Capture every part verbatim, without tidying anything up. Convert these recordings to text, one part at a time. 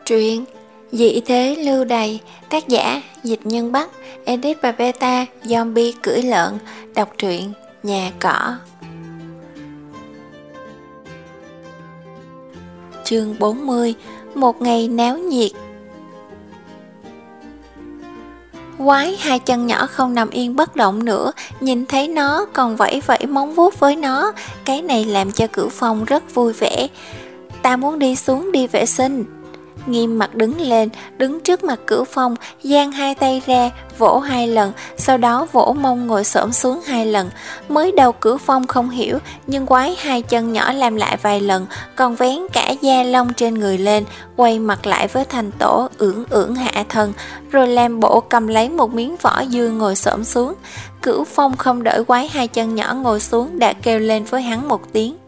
Truyện Dị thế lưu đày, tác giả Dịch Nhân Bắc, edit và beta Zombie cưỡi lợn. Đọc truyện Nhà Cỏ. Chương bốn mươi. Một ngày náo nhiệt. Quái hai chân nhỏ không nằm yên bất động nữa, nhìn thấy nó còn vẫy vẫy móng vuốt với nó. Cái này làm cho Cửu Phong rất vui vẻ. Ta muốn đi xuống đi vệ sinh. Nghiêm mặt đứng lên, đứng trước mặt Cửu Phong, giang hai tay ra, vỗ hai lần, sau đó vỗ mông ngồi xổm xuống hai lần. Mới đầu Cửu Phong không hiểu, nhưng quái hai chân nhỏ làm lại vài lần, còn vén cả da lông trên người lên, quay mặt lại với Thành Tổ, ưỡn ưỡn hạ thân, rồi làm bộ cầm lấy một miếng vỏ dưa ngồi xổm xuống. Cửu Phong không đợi quái hai chân nhỏ ngồi xuống đã kêu lên với hắn một tiếng: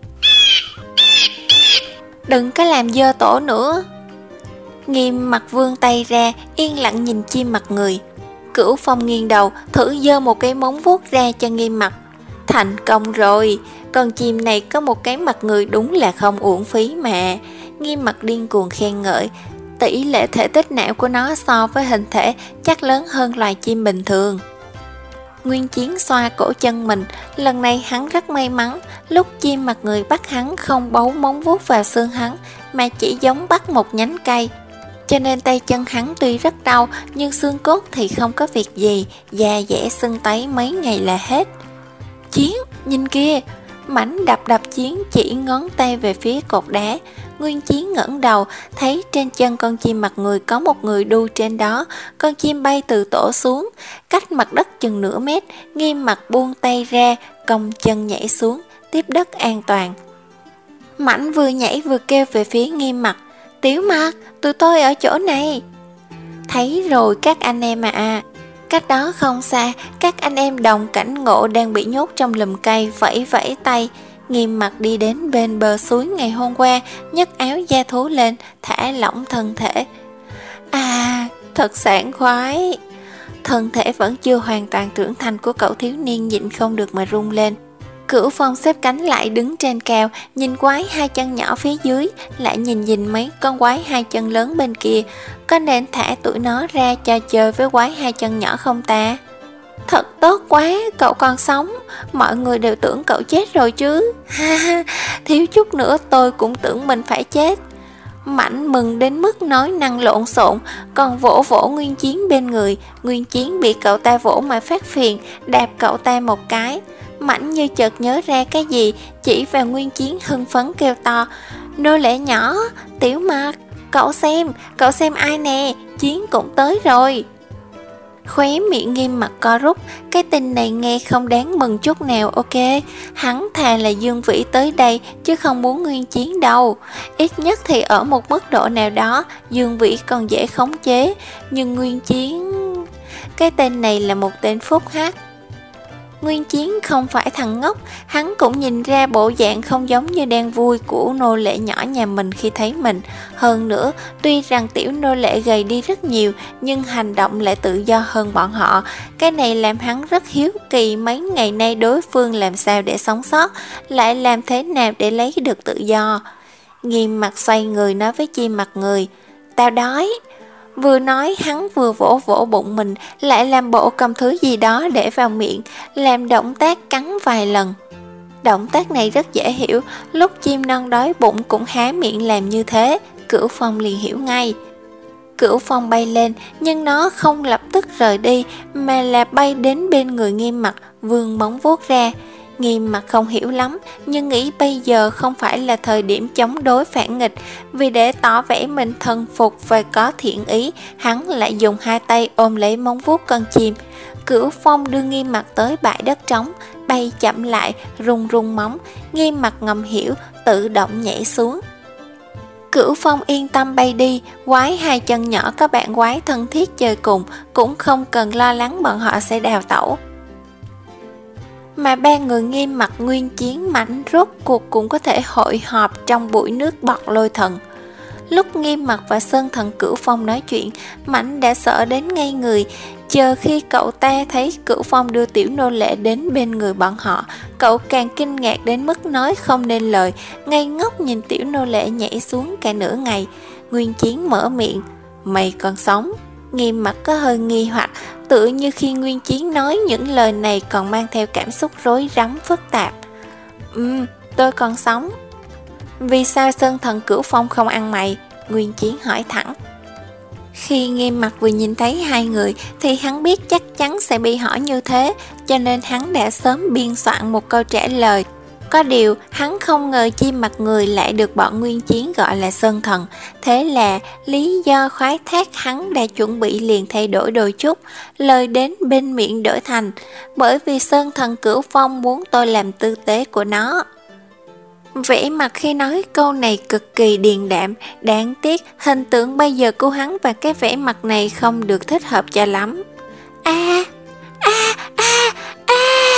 "Đừng có làm dơ tổ nữa." Nghiêm mặt vươn tay ra, yên lặng nhìn chim mặt người. Cửu Phong nghiêng đầu, thử giơ một cái móng vuốt ra cho Nghiêm mặt. Thành công rồi, con chim này có một cái mặt người đúng là không uổng phí mà. Nghiêm mặt điên cuồng khen ngợi. Tỷ lệ thể tích não của nó so với hình thể chắc lớn hơn loài chim bình thường. Nguyên Chiến xoa cổ chân mình, lần này hắn rất may mắn, lúc chim mặt người bắt hắn không bấu móng vuốt vào xương hắn, mà chỉ giống bắt một nhánh cây. Cho nên tay chân hắn tuy rất đau, nhưng xương cốt thì không có việc gì, da dẻ sưng tấy mấy ngày là hết. Chiến, nhìn kia! Mảnh đập đập Chiến chỉ ngón tay về phía cột đá. Nguyên Chiến ngẩng đầu, thấy trên chân con chim mặt người có một người đu trên đó. Con chim bay từ tổ xuống, cách mặt đất chừng nửa mét. Nghiêm mặt buông tay ra, cong chân nhảy xuống, tiếp đất an toàn. Mảnh vừa nhảy vừa kêu về phía Nghiêm mặt: "Tiểu Mặt, tụi tôi ở chỗ này." Thấy rồi các anh em à. Cách đó không xa, các anh em Đồng Cảnh Ngộ đang bị nhốt trong lùm cây, vẫy vẫy tay. Nghiêm mặt đi đến bên bờ suối ngày hôm qua, nhấc áo da thú lên, thả lỏng thân thể. À, thật sảng khoái. Thân thể vẫn chưa hoàn toàn trưởng thành của cậu thiếu niên nhịn không được mà rung lên. Cửu Phong xếp cánh lại đứng trên cao, nhìn quái hai chân nhỏ phía dưới, lại nhìn nhìn mấy con quái hai chân lớn bên kia. Có nên thả tụi nó ra cho chơi với quái hai chân nhỏ không ta? Thật tốt quá, cậu còn sống. Mọi người đều tưởng cậu chết rồi chứ. Ha ha, thiếu chút nữa tôi cũng tưởng mình phải chết. Mảnh mừng đến mức nói năng lộn xộn, còn vỗ vỗ Nguyên Chiến bên người. Nguyên Chiến bị cậu ta vỗ mà phát phiền, đạp cậu ta một cái. Mảnh như chợt nhớ ra cái gì, chỉ vào Nguyên Chiến hưng phấn kêu to: "Nô lệ nhỏ, Tiểu Mặt, cậu xem, cậu xem ai nè, Chiến cũng tới rồi." Khóe miệng Nghiêm mặt co rút, cái tin này nghe không đáng mừng chút nào. Ok, hắn thà là Dương Vĩ tới đây chứ không muốn Nguyên Chiến đâu. Ít nhất thì ở một mức độ nào đó Dương Vĩ còn dễ khống chế, nhưng Nguyên Chiến... cái tên này là một tên phúc hắc. Nguyên Chiến không phải thằng ngốc, hắn cũng nhìn ra bộ dạng không giống như đang vui của nô lệ nhỏ nhà mình khi thấy mình. Hơn nữa, tuy rằng tiểu nô lệ gầy đi rất nhiều, nhưng hành động lại tự do hơn bọn họ. Cái này làm hắn rất hiếu kỳ mấy ngày nay đối phương làm sao để sống sót, lại làm thế nào để lấy được tự do. Nghiêm mặt xoay người nói với chim mặt người: "Tao đói." Vừa nói hắn vừa vỗ vỗ bụng mình, lại làm bộ cầm thứ gì đó để vào miệng, làm động tác cắn vài lần. Động tác này rất dễ hiểu, lúc chim non đói bụng cũng há miệng làm như thế. Cửu Phong liền hiểu ngay. Cửu Phong bay lên, nhưng nó không lập tức rời đi, mà là bay đến bên người Nghiêm mặt, vươn móng vuốt ra. Nghiêm mặt không hiểu lắm, nhưng nghĩ bây giờ không phải là thời điểm chống đối phản nghịch. Vì để tỏ vẻ mình thần phục và có thiện ý, hắn lại dùng hai tay ôm lấy móng vuốt con chim. Cửu Phong đưa Nghiêm mặt tới bãi đất trống, bay chậm lại, rung rung móng. Nghiêm mặt ngầm hiểu, tự động nhảy xuống. Cửu Phong yên tâm bay đi, quái hai chân nhỏ có bạn quái thân thiết chơi cùng, cũng không cần lo lắng bọn họ sẽ đào tẩu. Mà ba người Nghiêm mặt, Nguyên Chiến, Mảnh rốt cuộc cũng có thể hội họp trong buổi nước bọt lôi thần. Lúc Nghiêm Mặc và Sơn Thần Cửu Phong nói chuyện, Mãnh đã sợ đến ngây người. Chờ khi cậu ta thấy Cửu Phong đưa tiểu nô lệ đến bên người bọn họ, cậu càng kinh ngạc đến mức nói không nên lời, ngây ngốc nhìn tiểu nô lệ nhảy xuống cả nửa ngày. Nguyên Chiến mở miệng, mày còn sống? Nghiêm Mặc có hơi nghi hoặc, tựa như khi Nguyên Chiến nói những lời này còn mang theo cảm xúc rối rắm phức tạp. Ừm, tôi còn sống. Vì sao Sơn Thần Cửu Phong không ăn mày? Nguyên Chiến hỏi thẳng. Khi Nghiêm Mặc vừa nhìn thấy hai người thì hắn biết chắc chắn sẽ bị hỏi như thế, cho nên hắn đã sớm biên soạn một câu trả lời. Có điều hắn không ngờ chim mặt người lại được bọn Nguyên Chiến gọi là Sơn Thần. Thế là lý do khoái thác hắn đã chuẩn bị liền thay đổi đôi chút. Lời đến bên miệng đổi thành, bởi vì Sơn Thần Cửu Phong muốn tôi làm tư tế của nó. Vẻ mặt khi nói câu này cực kỳ điềm đạm, đáng tiếc hình tượng bây giờ của hắn và cái vẻ mặt này không được thích hợp cho lắm. A a a a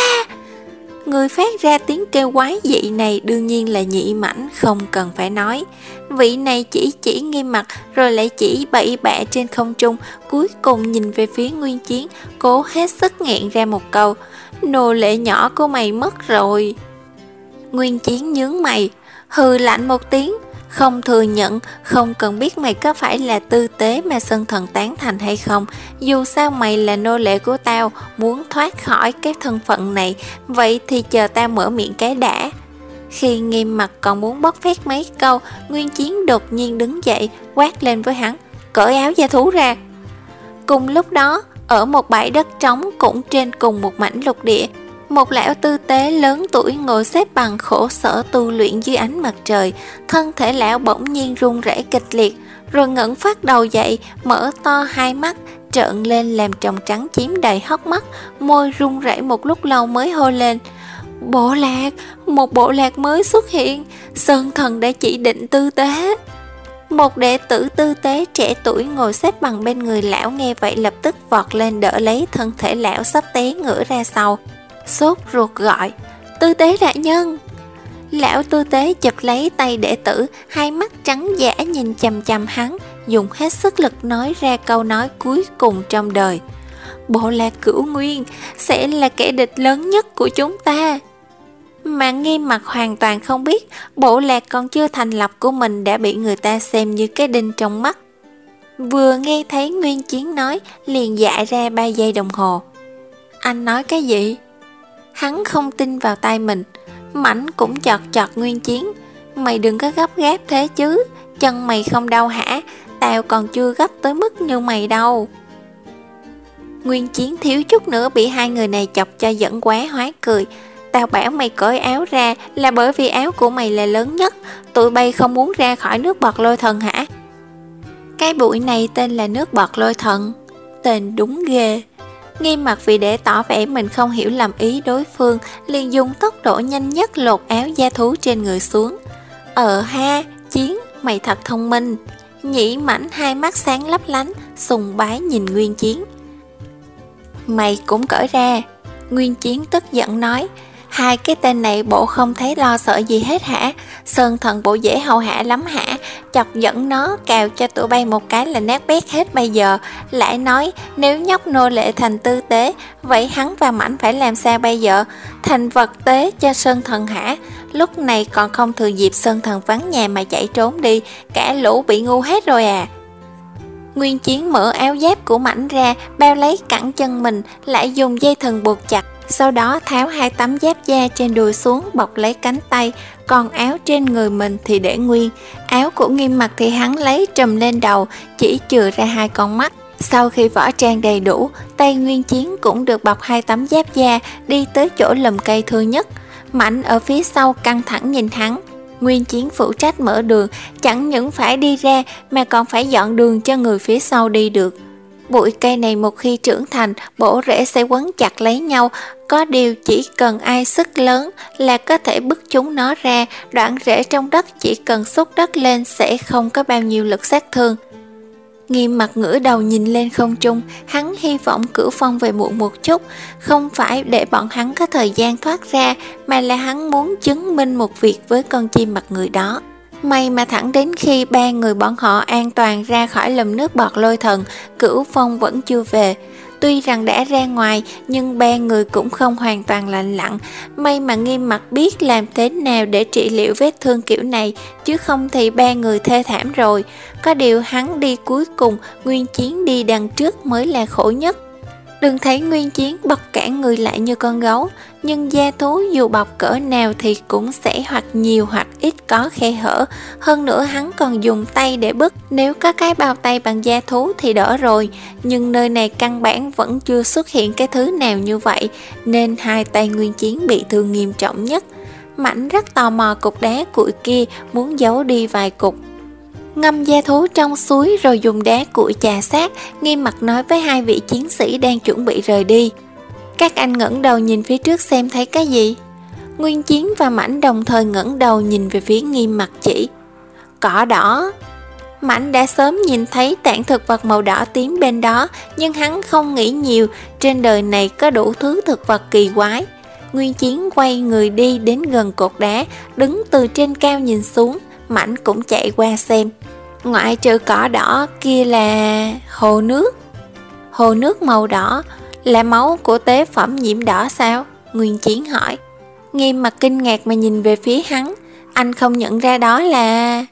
Người phát ra tiếng kêu quái dị này đương nhiên là Nhị Mãnh, không cần phải nói. Vị này chỉ chỉ Nghiêm Mặc rồi lại chỉ bậy bạ trên không trung, cuối cùng nhìn về phía Nguyên Chiến, cố hết sức nghẹn ra một câu, nô lệ nhỏ của mày mất rồi. Nguyên Chiến nhướng mày, hừ lạnh một tiếng, không thừa nhận, không cần biết mày có phải là tư tế mà Sơn Thần tán thành hay không, dù sao mày là nô lệ của tao, muốn thoát khỏi cái thân phận này, vậy thì chờ tao mở miệng cái đã. Khi Nghiêm Mặc còn muốn bóc phét mấy câu, Nguyên Chiến đột nhiên đứng dậy, quát lên với hắn, cởi áo da thú ra. Cùng lúc đó, ở một bãi đất trống cũng trên cùng một mảnh lục địa, một lão tư tế lớn tuổi ngồi xếp bằng khổ sở tu luyện dưới ánh mặt trời. Thân thể lão bỗng nhiên run rẩy kịch liệt, rồi ngẩng phát đầu dậy, mở to hai mắt, trợn lên làm tròng trắng chiếm đầy hốc mắt, môi run rẩy một lúc lâu mới hô lên, bộ lạc, một bộ lạc mới xuất hiện, Sơn Thần đã chỉ định tư tế. Một đệ tử tư tế trẻ tuổi ngồi xếp bằng bên người lão nghe vậy lập tức vọt lên đỡ lấy thân thể lão sắp té ngửa ra sau, sốt ruột gọi, tư tế đại nhân. Lão tư tế chụp lấy tay đệ tử, hai mắt trắng dã nhìn chằm chằm hắn, dùng hết sức lực nói ra câu nói cuối cùng trong đời, bộ lạc Cửu Nguyên sẽ là kẻ địch lớn nhất của chúng ta. Mà Nghiêm Mặc hoàn toàn không biết bộ lạc còn chưa thành lập của mình đã bị người ta xem như cái đinh trong mắt. Vừa nghe thấy Nguyên Chiến nói liền dại ra ba giây đồng hồ. Anh nói cái gì? Hắn không tin vào tai mình. Mãnh cũng chọt chọt Nguyên Chiến, mày đừng có gấp gáp thế chứ, chân mày không đau hả? Tao còn chưa gấp tới mức như mày đâu. Nguyên Chiến thiếu chút nữa bị hai người này chọc cho giận quá hóa cười. Tao bảo mày cởi áo ra là bởi vì áo của mày là lớn nhất, tụi bay không muốn ra khỏi nước bọt lôi thần hả? Cái bụi này tên là nước bọt lôi thần, tên đúng ghê. Nghiêm Mặc vì để tỏ vẻ mình không hiểu lầm ý đối phương, liền dùng tốc độ nhanh nhất lột áo da thú trên người xuống. Ờ ha, Chiến, mày thật thông minh. Nhị Mãnh hai mắt sáng lấp lánh, sùng bái nhìn Nguyên Chiến. Mày cũng cởi ra. Nguyên Chiến tức giận nói, hai cái tên này bộ không thấy lo sợ gì hết hả? Sơn Thần bộ dễ hầu hạ lắm hả? Chọc giận nó, cào cho tụi bay một cái là nát bét hết bây giờ. Lại nói nếu nhóc nô lệ thành tư tế, vậy hắn và Mãnh phải làm sao bây giờ? Thành vật tế cho Sơn Thần hả? Lúc này còn không thừa dịp Sơn Thần vắng nhà mà chạy trốn đi, cả lũ bị ngu hết rồi à. Nguyên Chiến mở áo giáp của Mãnh ra, bao lấy cẳng chân mình, lại dùng dây thừng buộc chặt. Sau đó tháo hai tấm giáp da trên đùi xuống bọc lấy cánh tay, còn áo trên người mình thì để nguyên. Áo của Nghiêm Mặc thì hắn lấy trùm lên đầu, chỉ chừa ra hai con mắt. Sau khi võ trang đầy đủ, tay Nguyên Chiến cũng được bọc hai tấm giáp da, đi tới chỗ lùm cây thưa nhất. Mãnh ở phía sau căng thẳng nhìn hắn. Nguyên Chiến phụ trách mở đường, chẳng những phải đi ra mà còn phải dọn đường cho người phía sau đi được. Bụi cây này một khi trưởng thành, bổ rễ sẽ quấn chặt lấy nhau, có điều chỉ cần ai sức lớn là có thể bứt chúng nó ra, đoạn rễ trong đất chỉ cần xúc đất lên sẽ không có bao nhiêu lực sát thương. Nghiêm Mặc ngửa đầu nhìn lên không trung, hắn hy vọng Cửu Phong về muộn một chút, không phải để bọn hắn có thời gian thoát ra, mà là hắn muốn chứng minh một việc với con chim mặt người đó. May mà thẳng đến khi ba người bọn họ an toàn ra khỏi lùm nước bọt lôi thần, Cửu Phong vẫn chưa về. Tuy rằng đã ra ngoài, nhưng ba người cũng không hoàn toàn lành lặn. May mà Nghiêm Mặc biết làm thế nào để trị liệu vết thương kiểu này, chứ không thì ba người thê thảm rồi. Có điều hắn đi cuối cùng, Nguyên Chiến đi đằng trước mới là khổ nhất. Đừng thấy Nguyên Chiến bọc cả người lại như con gấu, nhưng da thú dù bọc cỡ nào thì cũng sẽ hoặc nhiều hoặc ít có khe hở. Hơn nữa hắn còn dùng tay để bứt, nếu có cái bao tay bằng da thú thì đỡ rồi, nhưng nơi này căn bản vẫn chưa xuất hiện cái thứ nào như vậy, nên hai tay Nguyên Chiến bị thương nghiêm trọng nhất. Mảnh rất tò mò cục đá cuội kia, muốn giấu đi vài cục. Ngâm da thú trong suối rồi dùng đá cuội chà sát, Nghiêm Mặc nói với hai vị chiến sĩ đang chuẩn bị rời đi. Các anh ngẩng đầu nhìn phía trước xem thấy cái gì? Nguyên Chiến và Mảnh đồng thời ngẩng đầu nhìn về phía Nghiêm Mặc chỉ. Cỏ đỏ. Mảnh đã sớm nhìn thấy tảng thực vật màu đỏ tím bên đó, nhưng hắn không nghĩ nhiều, trên đời này có đủ thứ thực vật kỳ quái. Nguyên Chiến quay người đi đến gần cột đá, đứng từ trên cao nhìn xuống. Mảnh cũng chạy qua xem. Ngoại trừ cỏ đỏ kia là hồ nước. Hồ nước màu đỏ là máu của tế phẩm nhiễm đỏ sao? Nguyên Chiến hỏi. Nghiêm Mặc kinh ngạc mà nhìn về phía hắn. Anh không nhận ra đó là...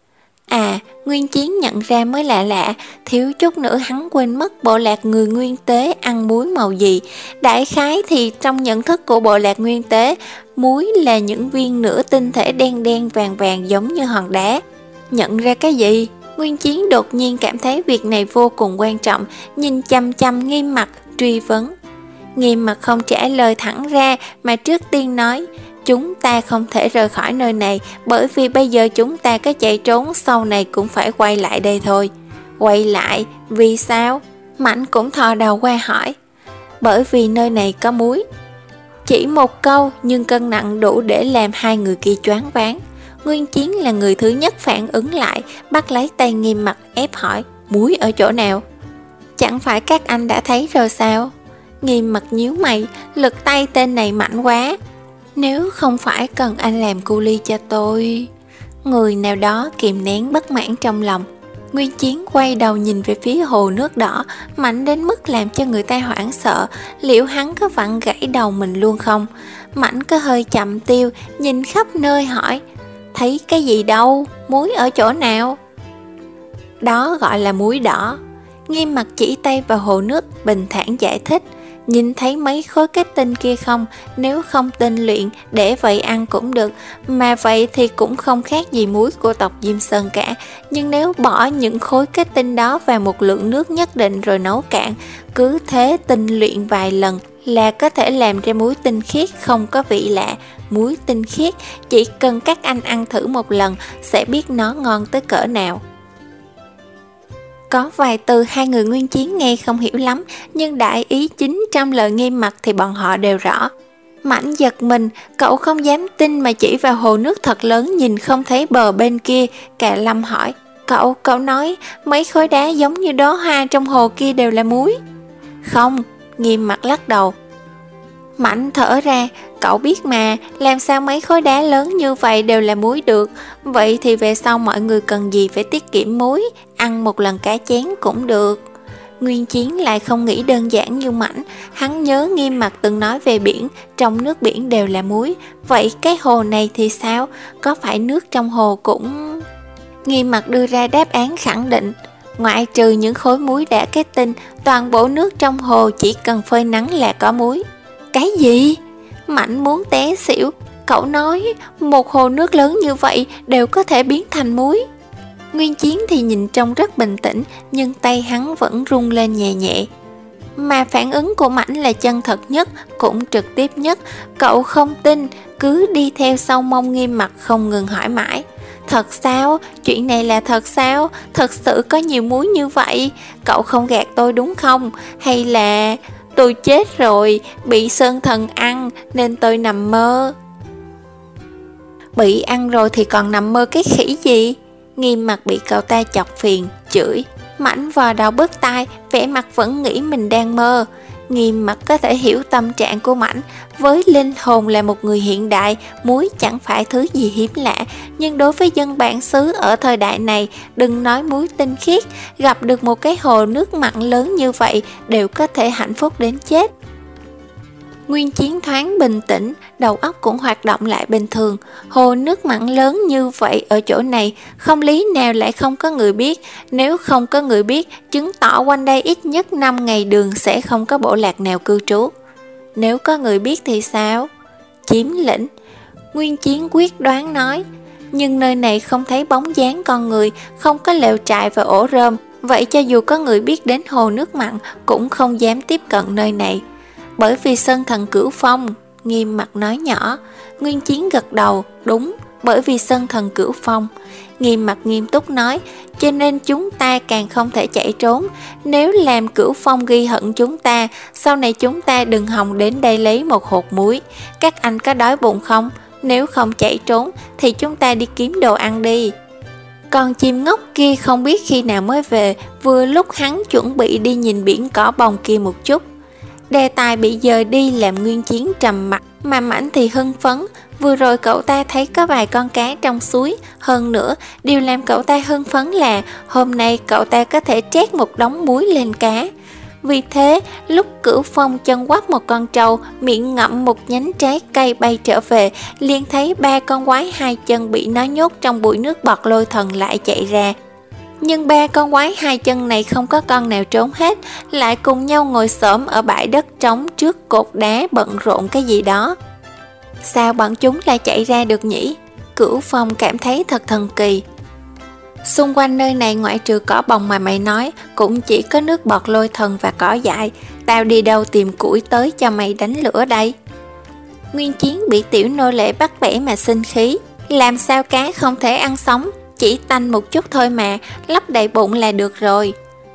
À, Nguyên Chiến nhận ra mới lạ lạ, thiếu chút nữa hắn quên mất bộ lạc người nguyên tế ăn muối màu gì. Đại khái thì trong nhận thức của bộ lạc nguyên tế, muối là những viên nửa tinh thể đen đen vàng vàng giống như hòn đá. Nhận ra cái gì? Nguyên Chiến đột nhiên cảm thấy việc này vô cùng quan trọng, nhìn chăm chăm Nghiêm Mặc, truy vấn. Nghiêm Mặc không trả lời thẳng ra mà trước tiên nói, chúng ta không thể rời khỏi nơi này, bởi vì bây giờ chúng ta có chạy trốn sau này cũng phải quay lại đây thôi. Quay lại? Vì sao? Mảnh cũng thò đầu qua hỏi. Bởi vì nơi này có muối. Chỉ một câu nhưng cân nặng đủ để làm hai người kia choáng váng. Nguyên Chiến là người thứ nhất phản ứng lại, bắt lấy tay Nghiêm Mặc ép hỏi, muối ở chỗ nào? Chẳng phải các anh đã thấy rồi sao? Nghiêm Mặc nhíu mày, lực tay tên này mạnh quá. Nếu không phải cần anh làm cu ly cho tôi... Người nào đó kìm nén bất mãn trong lòng. Nguyên Chiến quay đầu nhìn về phía hồ nước đỏ, mạnh đến mức làm cho người ta hoảng sợ. Liệu hắn có vặn gãy đầu mình luôn không? Mảnh có hơi chậm tiêu, nhìn khắp nơi hỏi, thấy cái gì đâu? Muối ở chỗ nào? Đó gọi là muối đỏ. Nghiêm Mặc chỉ tay vào hồ nước, bình thản giải thích. Nhìn thấy mấy khối kết tinh kia không? Nếu không tinh luyện, để vậy ăn cũng được. Mà vậy thì cũng không khác gì muối của tộc Diêm Sơn cả. Nhưng nếu bỏ những khối kết tinh đó vào một lượng nước nhất định rồi nấu cạn, cứ thế tinh luyện vài lần là có thể làm ra muối tinh khiết không có vị lạ. Muối tinh khiết, chỉ cần các anh ăn thử một lần sẽ biết nó ngon tới cỡ nào. Có vài từ hai người Nguyên Chiến nghe không hiểu lắm, nhưng đại ý chính trong lời Nghiêm Mặc thì bọn họ đều rõ. Mảnh giật mình, cậu không dám tin mà chỉ vào hồ nước thật lớn nhìn không thấy bờ bên kia. Cà Lâm hỏi, cậu, cậu nói mấy khối đá giống như đóa hoa trong hồ kia đều là muối. Không, Nghiêm Mặc lắc đầu. Mảnh thở ra, cậu biết mà, làm sao mấy khối đá lớn như vậy đều là muối được. Vậy thì về sau mọi người cần gì phải tiết kiệm muối, ăn một lần cả chén cũng được. Nguyên Chiến lại không nghĩ đơn giản như Mảnh. Hắn nhớ Nghiêm Mặc từng nói về biển, trong nước biển đều là muối. Vậy cái hồ này thì sao? Có phải nước trong hồ cũng... Nghiêm Mặc đưa ra đáp án khẳng định. Ngoại trừ những khối muối đã kết tinh, toàn bộ nước trong hồ chỉ cần phơi nắng là có muối. Cái gì? Mảnh muốn té xỉu. Cậu nói một hồ nước lớn như vậy đều có thể biến thành muối. Nguyên Chiến thì nhìn trông rất bình tĩnh, nhưng tay hắn vẫn rung lên nhẹ nhẹ. Mà phản ứng của Mảnh là chân thật nhất, cũng trực tiếp nhất. Cậu không tin, cứ đi theo sau mông Nghiêm Mặc không ngừng hỏi mãi. Thật sao? Chuyện này là thật sao? Thật sự có nhiều muối như vậy? Cậu không gạt tôi đúng không? Hay là... Tôi chết rồi, bị Sơn Thần ăn nên tôi nằm mơ. Bị ăn rồi thì còn nằm mơ cái khỉ gì? Nghiêm Mặc bị cậu ta chọc phiền, chửi. Mảnh vò đầu bứt tai, vẻ mặt vẫn nghĩ mình đang mơ. Nghiêm Mặt có thể hiểu tâm trạng của Mãnh. Với linh hồn là một người hiện đại, muối chẳng phải thứ gì hiếm lạ, nhưng đối với dân bản xứ ở thời đại này, đừng nói muối tinh khiết, gặp được một cái hồ nước mặn lớn như vậy đều có thể hạnh phúc đến chết. Nguyên Chiến thoáng bình tĩnh, đầu óc cũng hoạt động lại bình thường. Hồ nước mặn lớn như vậy ở chỗ này, không lý nào lại không có người biết. Nếu không có người biết, chứng tỏ quanh đây ít nhất năm ngày đường sẽ không có bộ lạc nào cư trú. Nếu có người biết thì sao? Chiếm lĩnh. Nguyên Chiến quyết đoán nói. Nhưng nơi này không thấy bóng dáng con người, không có lều trại và ổ rơm. Vậy cho dù có người biết đến hồ nước mặn, cũng không dám tiếp cận nơi này. Bởi vì Sơn Thần Cửu Phong, Nghiêm Mặt nói nhỏ. Nguyên Chiến gật đầu, đúng, bởi vì Sơn Thần Cửu Phong. Nghiêm Mặt nghiêm túc nói, cho nên chúng ta càng không thể chạy trốn. Nếu làm Cửu Phong ghi hận chúng ta, sau này chúng ta đừng hòng đến đây lấy một hột muối. Các anh có đói bụng không? Nếu không chạy trốn thì chúng ta đi kiếm đồ ăn đi. Con chim ngốc kia không biết khi nào mới về, vừa lúc hắn chuẩn bị đi nhìn biển cỏ bồng kia một chút. Đề tài bị dời đi làm Nguyên Chiến trầm mặc, mà Mãnh thì hưng phấn. Vừa rồi cậu ta thấy có vài con cá trong suối, hơn nữa điều làm cậu ta hưng phấn là hôm nay cậu ta có thể trét một đống muối lên cá. Vì thế lúc Cửu Phong chân quắp một con trâu, miệng ngậm một nhánh trái cây bay trở về, liền thấy ba con quái hai chân bị nó nhốt trong bụi nước bọt lôi thần lại chạy ra. Nhưng ba con quái hai chân này không có con nào trốn hết, lại cùng nhau ngồi xổm ở bãi đất trống trước cột đá bận rộn cái gì đó. Sao bọn chúng lại chạy ra được nhỉ? Cửu Phong cảm thấy thật thần kỳ. Xung quanh nơi này ngoại trừ cỏ bồng mà mày nói, cũng chỉ có nước bọt lôi thần và cỏ dại. Tao đi đâu tìm củi tới cho mày đánh lửa đây? Nguyên Chiến bị tiểu nô lệ bắt bẻ mà sinh khí. Làm sao cá không thể ăn sống? Chỉ tanh một chút thôi mà, lấp đầy bụng là được rồi.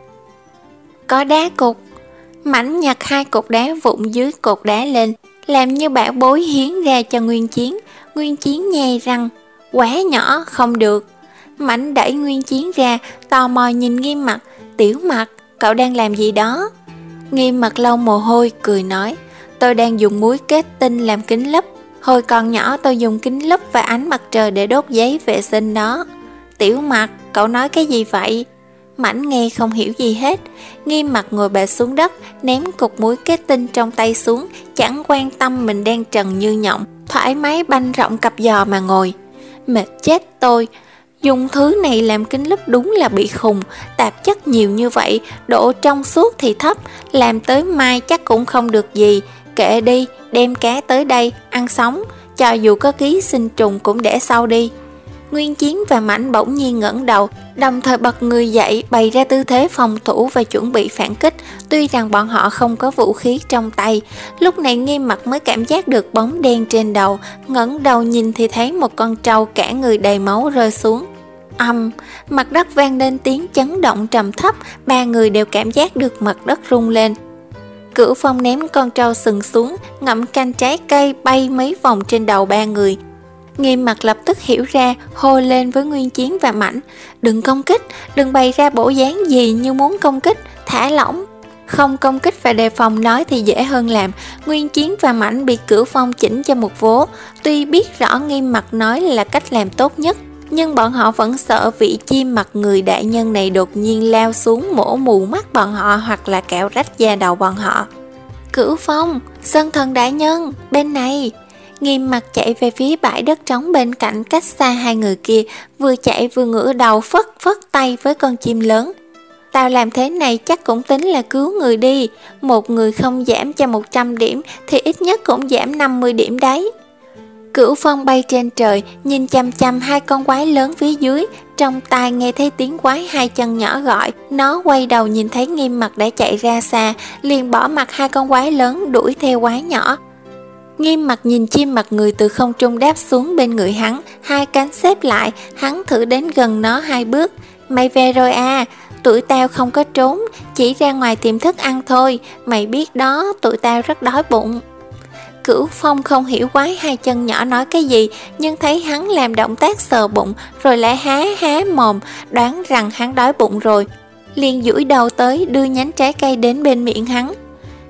Có đá cục. Mãnh nhặt hai cục đá vụn dưới cột đá lên, làm như bảo bối hiến ra cho Nguyên Chiến. Nguyên Chiến nhè răng, quá nhỏ, không được. Mãnh đẩy Nguyên Chiến ra, tò mò nhìn Nghiêm Mặt. Tiểu Mặt, cậu đang làm gì đó? Nghiêm Mặt lau mồ hôi, cười nói, tôi đang dùng muối kết tinh làm kính lúp. Hồi còn nhỏ tôi dùng kính lúp và ánh mặt trời để đốt giấy vệ sinh đó. Tiểu Mặt, cậu nói cái gì vậy? Mãnh nghe không hiểu gì hết. Nghiêm Mặt ngồi bệt xuống đất, ném cục muối kết tinh trong tay xuống, chẳng quan tâm mình đang trần như nhộng, thoải mái banh rộng cặp giò mà ngồi. Mệt chết tôi. Dùng thứ này làm kính lúp đúng là bị khùng, tạp chất nhiều như vậy, độ trong suốt thì thấp, làm tới mai chắc cũng không được gì. Kệ đi, đem cá tới đây, ăn sống, cho dù có ký sinh trùng cũng để sau đi. Nguyên Chiến và Mãnh bỗng nhiên ngẩng đầu, đồng thời bật người dậy, bày ra tư thế phòng thủ và chuẩn bị phản kích. Tuy rằng bọn họ không có vũ khí trong tay. Lúc này Nghiêm Mặt mới cảm giác được bóng đen trên đầu, ngẩng đầu nhìn thì thấy một con trâu cả người đầy máu rơi xuống. Âm, mặt đất vang lên tiếng chấn động trầm thấp, ba người đều cảm giác được mặt đất rung lên. Cửu Phong ném con trâu sừng xuống, ngậm canh trái cây bay mấy vòng trên đầu ba người. Nghiêm Mặt lập tức hiểu ra, hô lên với Nguyên Chiến và Mãnh, đừng công kích, đừng bày ra bộ dáng gì như muốn công kích, thả lỏng. Không công kích và đề phòng nói thì dễ hơn làm. Nguyên Chiến và Mãnh bị Cửu Phong chỉnh cho một vố. Tuy biết rõ Nghiêm Mặt nói là cách làm tốt nhất, nhưng bọn họ vẫn sợ vị chim mặt người đại nhân này đột nhiên lao xuống mổ mù mắt bọn họ hoặc là cạo rách da đầu bọn họ. Cửu Phong, Sơn Thần đại nhân, bên này. Nghiêm Mặt chạy về phía bãi đất trống bên cạnh cách xa hai người kia, vừa chạy vừa ngửa đầu phất phất tay với con chim lớn. Tao làm thế này chắc cũng tính là cứu người đi, một người không giảm cho một trăm điểm thì ít nhất cũng giảm năm mươi điểm đấy. Cửu Phong bay trên trời, nhìn chăm chăm hai con quái lớn phía dưới, trong tai nghe thấy tiếng quái hai chân nhỏ gọi. Nó quay đầu nhìn thấy Nghiêm Mặt đã chạy ra xa, liền bỏ mặc hai con quái lớn đuổi theo quái nhỏ. Nghiêm Mặt nhìn chim mặt người từ không trung đáp xuống bên người hắn, hai cánh xếp lại, hắn thử đến gần nó hai bước. Mày về rồi à, tụi tao không có trốn, chỉ ra ngoài tìm thức ăn thôi, mày biết đó, tụi tao rất đói bụng. Cửu Phong không hiểu quái hai chân nhỏ nói cái gì, nhưng thấy hắn làm động tác sờ bụng rồi lại há há mồm, đoán rằng hắn đói bụng rồi, liền duỗi đầu tới đưa nhánh trái cây đến bên miệng hắn.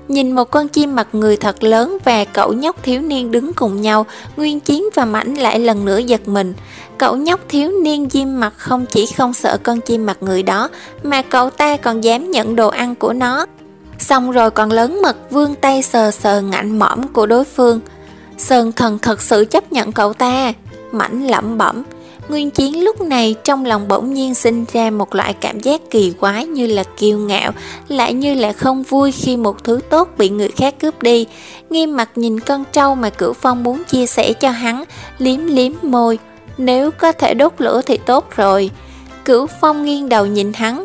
Nhìn một con chim mặt người thật lớn và cậu nhóc thiếu niên đứng cùng nhau, Nguyên Chiến và Mãnh lại lần nữa giật mình. Cậu nhóc thiếu niên diêm mặt không chỉ không sợ con chim mặt người đó, mà cậu ta còn dám nhận đồ ăn của nó. Xong rồi còn lớn mật vươn tay sờ sờ ngạnh mõm của đối phương. Sơn Thần thật sự chấp nhận cậu ta. Mãnh lẩm bẩm. Nguyên Chiến lúc này trong lòng bỗng nhiên sinh ra một loại cảm giác kỳ quái, như là kiêu ngạo, lại như là không vui khi một thứ tốt bị người khác cướp đi. Nghiêm mặt nhìn con trâu mà Cửu Phong muốn chia sẻ cho hắn, liếm liếm môi. Nếu có thể đốt lửa thì tốt rồi. Cửu Phong nghiêng đầu nhìn hắn.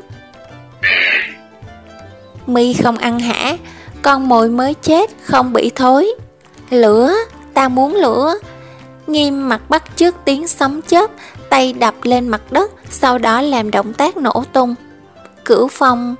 Mi không ăn hả? Con mồi mới chết không bị thối. Lửa, ta muốn lửa. Nghiêm mặt bắt chước tiếng sấm chớp, tay đập lên mặt đất, sau đó làm động tác nổ tung. Cửu Phong,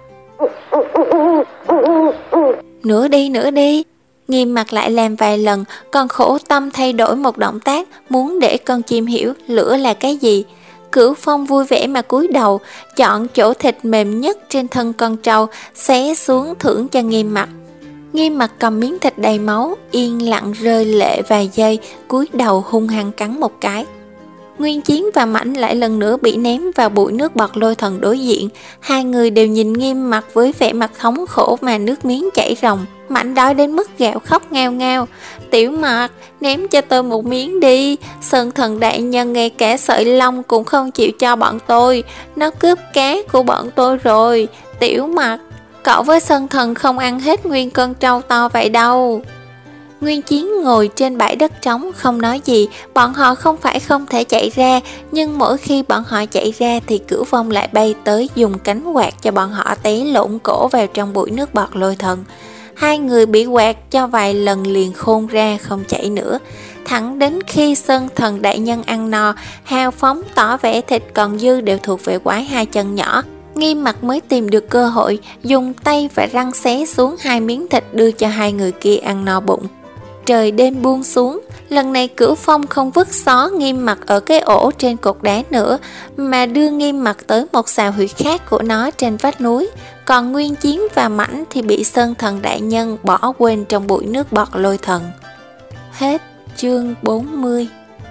nữa đi, nữa đi. Nghiêm mặt lại làm vài lần, còn khổ tâm thay đổi một động tác, muốn để con chim hiểu lửa là cái gì. Cửu Phong vui vẻ mà cúi đầu, chọn chỗ thịt mềm nhất trên thân con trâu, xé xuống thưởng cho Nghiêm mặt. Nghiêm mặt cầm miếng thịt đầy máu, yên lặng rơi lệ vài giây, cúi đầu hung hăng cắn một cái. Nguyên Chiến và Mãnh lại lần nữa bị ném vào bụi nước bọt lôi thần đối diện. Hai người đều nhìn Nghiêm mặt với vẻ mặt thống khổ mà nước miếng chảy ròng. Mãnh đói đến mức gào khóc ngao ngao. Tiểu Mặt, ném cho tôi một miếng đi. Sơn Thần đại nhân ngay cả sợi lông cũng không chịu cho bọn tôi. Nó cướp cá của bọn tôi rồi. Tiểu Mặt, cậu với Sơn Thần không ăn hết nguyên con trâu to vậy đâu. Nguyên Chiến ngồi trên bãi đất trống không nói gì. Bọn họ không phải không thể chạy ra, nhưng mỗi khi bọn họ chạy ra thì Cửu Phong lại bay tới dùng cánh quạt cho bọn họ té lộn cổ vào trong bụi nước bọt lôi thần. Hai người bị quạt cho vài lần liền khôn ra không chạy nữa. Thẳng đến khi Sơn Thần đại nhân ăn no, hào phóng tỏ vẻ thịt còn dư đều thuộc về quái hai chân nhỏ, Nghiêm mặt mới tìm được cơ hội dùng tay và răng xé xuống hai miếng thịt đưa cho hai người kia ăn no bụng. Trời đêm buông xuống, lần này Cửu Phong không vứt xó Nghiêm mặt ở cái ổ trên cột đá nữa, mà đưa Nghiêm mặt tới một xào huyệt khác của nó trên vách núi. Còn Nguyên Chiến và Mãnh thì bị Sơn Thần đại nhân bỏ quên trong bụi nước bọt lôi thần. Hết chương bốn mươi.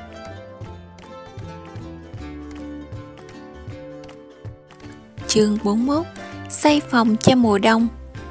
Chương bốn mươi mốt. Xây phòng cho mùa đông.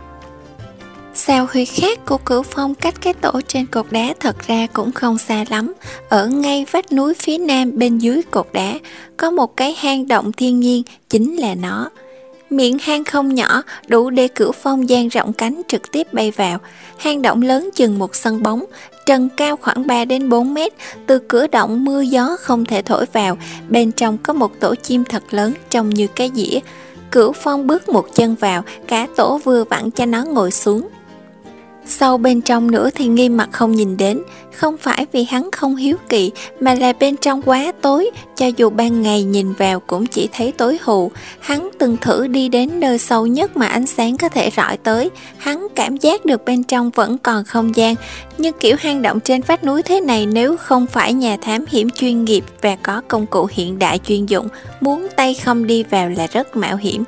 Xào huyệt khác của Cửu Phong cách cái tổ trên cột đá thật ra cũng không xa lắm. Ở ngay vách núi phía nam bên dưới cột đá có một cái hang động thiên nhiên, chính là nó. Miệng hang không nhỏ, đủ để Cửu Phong dang rộng cánh trực tiếp bay vào. Hang động lớn chừng một sân bóng, trần cao khoảng ba đến bốn mét, từ cửa động mưa gió không thể thổi vào. Bên trong có một tổ chim thật lớn trông như cái dĩa. Cửu Phong bước một chân vào, cả tổ vừa vặn cho nó ngồi xuống. Sâu bên trong nữa thì Nghiêm mặt không nhìn đến, không phải vì hắn không hiếu kỳ, mà là bên trong quá tối, cho dù ban ngày nhìn vào cũng chỉ thấy tối hù. Hắn từng thử đi đến nơi sâu nhất mà ánh sáng có thể rọi tới, hắn cảm giác được bên trong vẫn còn không gian, nhưng kiểu hang động trên vách núi thế này nếu không phải nhà thám hiểm chuyên nghiệp và có công cụ hiện đại chuyên dụng, muốn tay không đi vào là rất mạo hiểm.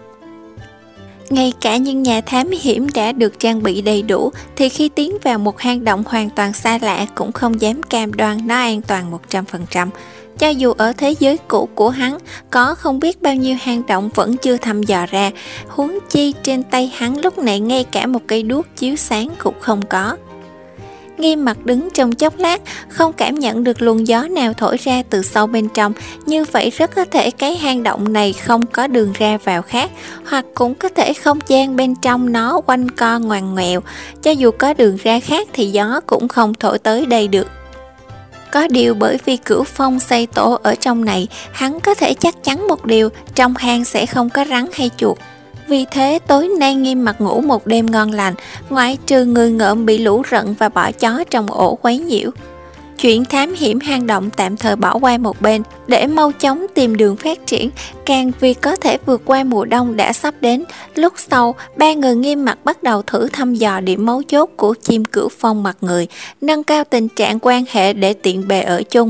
Ngay cả những nhà thám hiểm đã được trang bị đầy đủ thì khi tiến vào một hang động hoàn toàn xa lạ cũng không dám cam đoan nó an toàn một trăm phần trăm. Cho dù ở thế giới cũ của hắn có không biết bao nhiêu hang động vẫn chưa thăm dò ra, huống chi trên tay hắn lúc này ngay cả một cây đuốc chiếu sáng cũng không có. Nghiêm mặt đứng trong chốc lát, không cảm nhận được luồng gió nào thổi ra từ sâu bên trong, như vậy rất có thể cái hang động này không có đường ra vào khác, hoặc cũng có thể không gian bên trong nó quanh co ngoằn ngoèo, cho dù có đường ra khác thì gió cũng không thổi tới đây được. Có điều bởi vì Cửu Phong xây tổ ở trong này, hắn có thể chắc chắn một điều, trong hang sẽ không có rắn hay chuột. Vì thế tối nay Nghiêm mặt ngủ một đêm ngon lành, ngoại trừ người ngợm bị lũ rận và bọ chó trong ổ quấy nhiễu. Chuyện thám hiểm hang động tạm thời bỏ qua một bên để mau chóng tìm đường phát triển, càng vì có thể vượt qua mùa đông đã sắp đến. Lúc sau, ba người Nghiêm mặt bắt đầu thử thăm dò điểm mấu chốt của chim Cửu Phong mặt người, nâng cao tình trạng quan hệ để tiện bề ở chung.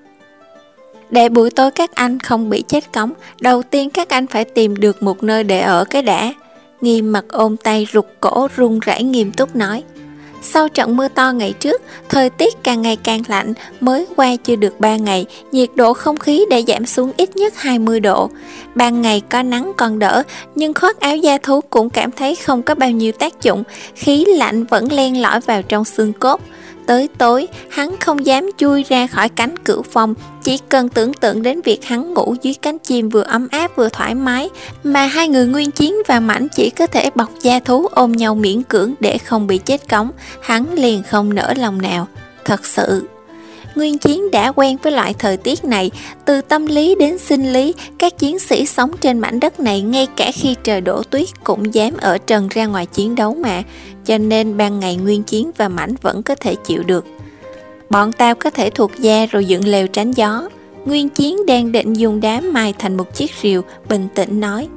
Để buổi tối các anh không bị chết cóng, đầu tiên các anh phải tìm được một nơi để ở cái đã. Nghiêm mặt ôm tay rụt cổ run rẩy nghiêm túc nói. Sau trận mưa to ngày trước, thời tiết càng ngày càng lạnh, mới qua chưa được ba ngày, nhiệt độ không khí đã giảm xuống ít nhất hai mươi độ. Ban ngày có nắng còn đỡ, nhưng khoác áo da thú cũng cảm thấy không có bao nhiêu tác dụng, khí lạnh vẫn len lỏi vào trong xương cốt. Tới tối, hắn không dám chui ra khỏi cánh Cửu Phong, chỉ cần tưởng tượng đến việc hắn ngủ dưới cánh chim vừa ấm áp vừa thoải mái, mà hai người Nguyên Chiến và Mãnh chỉ có thể bọc da thú ôm nhau miễn cưỡng để không bị chết cóng, hắn liền không nỡ lòng nào. Thật sự, Nguyên Chiến đã quen với loại thời tiết này, từ tâm lý đến sinh lý, các chiến sĩ sống trên mảnh đất này ngay cả khi trời đổ tuyết cũng dám ở trần ra ngoài chiến đấu mà, cho nên ban ngày Nguyên Chiến và Mãnh vẫn có thể chịu được. Bọn tao có thể thuộc da rồi dựng lều tránh gió. Nguyên Chiến đang định dùng đá mài thành một chiếc rìu, bình tĩnh nói.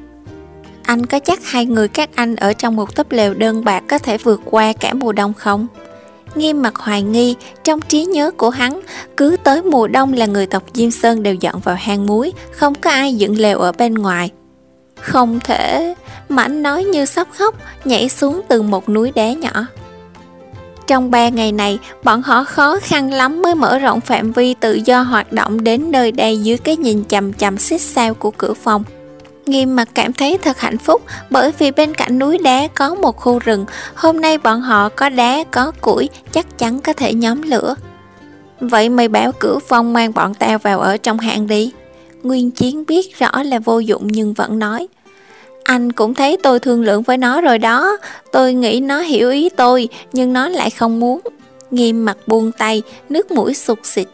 Anh có chắc hai người các anh ở trong một túp lều đơn bạc có thể vượt qua cả mùa đông không? Nghiêm mặt hoài nghi, trong trí nhớ của hắn, cứ tới mùa đông là người tộc Diêm Sơn đều dọn vào hang múi, không có ai dựng lều ở bên ngoài. Không thể, Mãnh nói như sắp khóc, nhảy xuống từ một núi đá nhỏ. Trong ba ngày này, bọn họ khó khăn lắm mới mở rộng phạm vi tự do hoạt động đến nơi đây dưới cái nhìn chằm chằm xích sao của Cửu Phong. Nghiêm mặt cảm thấy thật hạnh phúc bởi vì bên cạnh núi đá có một khu rừng, hôm nay bọn họ có đá có củi chắc chắn có thể nhóm lửa. Vậy mày bảo Cửu Phong mang bọn tao vào ở trong hang đi. Nguyên Chiến biết rõ là vô dụng nhưng vẫn nói. Anh cũng thấy tôi thương lượng với nó rồi đó, tôi nghĩ nó hiểu ý tôi nhưng nó lại không muốn. Nghiêm mặt buông tay, nước mũi sụt xịt.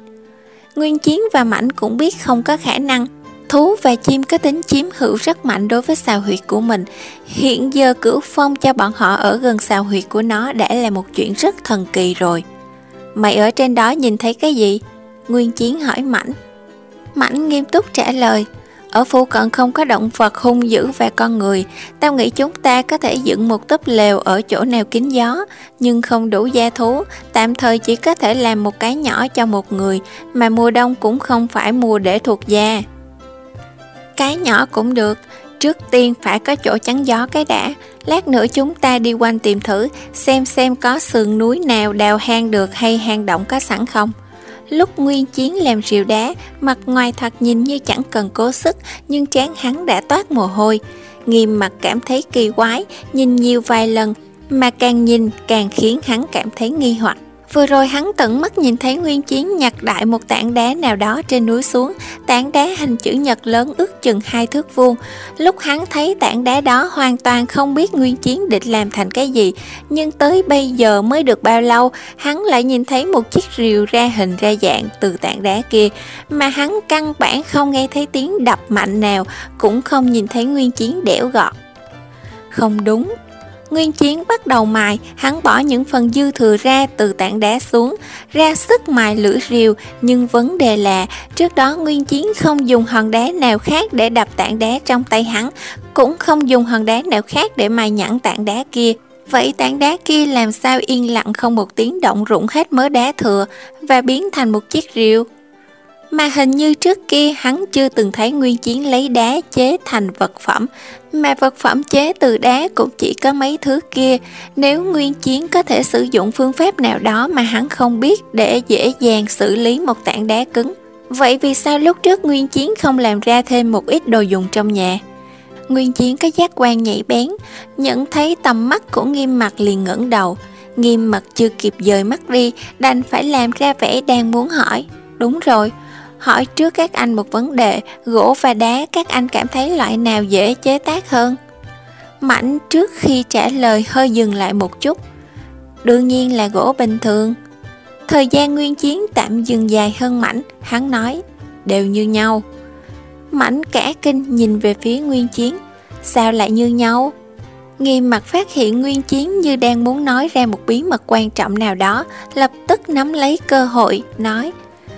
Nguyên Chiến và Mãnh cũng biết không có khả năng. Thú và chim có tính chiếm hữu rất mạnh đối với xào huyệt của mình. Hiện giờ Cửu Phong cho bọn họ ở gần xào huyệt của nó đã là một chuyện rất thần kỳ rồi. Mày ở trên đó nhìn thấy cái gì? Nguyên Chiến hỏi Mãnh. Mãnh nghiêm túc trả lời. Ở phụ cận không có động vật hung dữ và con người. Tao nghĩ chúng ta có thể dựng một túp lều ở chỗ nào kín gió, nhưng không đủ gia thú. Tạm thời chỉ có thể làm một cái nhỏ cho một người, mà mùa đông cũng không phải mùa để thuộc da. Cái nhỏ cũng được, trước tiên phải có chỗ chắn gió cái đã. Lát nữa chúng ta đi quanh tìm thử, xem xem có sườn núi nào đào hang được hay hang động có sẵn không. Lúc Nguyên Chiến làm rìu đá, mặt ngoài thật nhìn như chẳng cần cố sức, nhưng trán hắn đã toát mồ hôi. Nghiêm mặt cảm thấy kỳ quái, nhìn nhiều vài lần, mà càng nhìn càng khiến hắn cảm thấy nghi hoặc. Vừa rồi hắn tận mắt nhìn thấy Nguyên Chiến nhặt đại một tảng đá nào đó trên núi xuống, tảng đá hình chữ nhật lớn ước chừng hai thước vuông. Lúc hắn thấy tảng đá đó hoàn toàn không biết Nguyên Chiến định làm thành cái gì, nhưng tới bây giờ mới được bao lâu, hắn lại nhìn thấy một chiếc rìu ra hình ra dạng từ tảng đá kia, mà hắn căn bản không nghe thấy tiếng đập mạnh nào, cũng không nhìn thấy Nguyên Chiến đẽo gọt. Không đúng. Nguyên Chiến bắt đầu mài, hắn bỏ những phần dư thừa ra từ tảng đá xuống, ra sức mài lưỡi rìu, nhưng vấn đề là trước đó Nguyên Chiến không dùng hòn đá nào khác để đập tảng đá trong tay hắn, cũng không dùng hòn đá nào khác để mài nhẵn tảng đá kia. Vậy tảng đá kia làm sao yên lặng không một tiếng động rụng hết mớ đá thừa và biến thành một chiếc rìu? Mà hình như trước kia hắn chưa từng thấy Nguyên Chiến lấy đá chế thành vật phẩm, mà vật phẩm chế từ đá cũng chỉ có mấy thứ kia. Nếu Nguyên Chiến có thể sử dụng phương pháp nào đó mà hắn không biết để dễ dàng xử lý một tảng đá cứng, vậy vì sao lúc trước Nguyên Chiến không làm ra thêm một ít đồ dùng trong nhà? Nguyên Chiến có giác quan nhạy bén, nhận thấy tầm mắt của Nghiêm mặt liền ngẩng đầu. Nghiêm mặt chưa kịp dời mắt đi, đành phải làm ra vẻ đang muốn hỏi. Đúng rồi, hỏi trước các anh một vấn đề, gỗ và đá các anh cảm thấy loại nào dễ chế tác hơn? Mãnh trước khi trả lời hơi dừng lại một chút. Đương nhiên là gỗ bình thường. Thời gian Nguyên Chiến tạm dừng dài hơn Mãnh, hắn nói, đều như nhau. Mãnh cả kinh nhìn về phía Nguyên Chiến, sao lại như nhau? Nghiêm mặt phát hiện Nguyên Chiến như đang muốn nói ra một bí mật quan trọng nào đó, lập tức nắm lấy cơ hội, nói,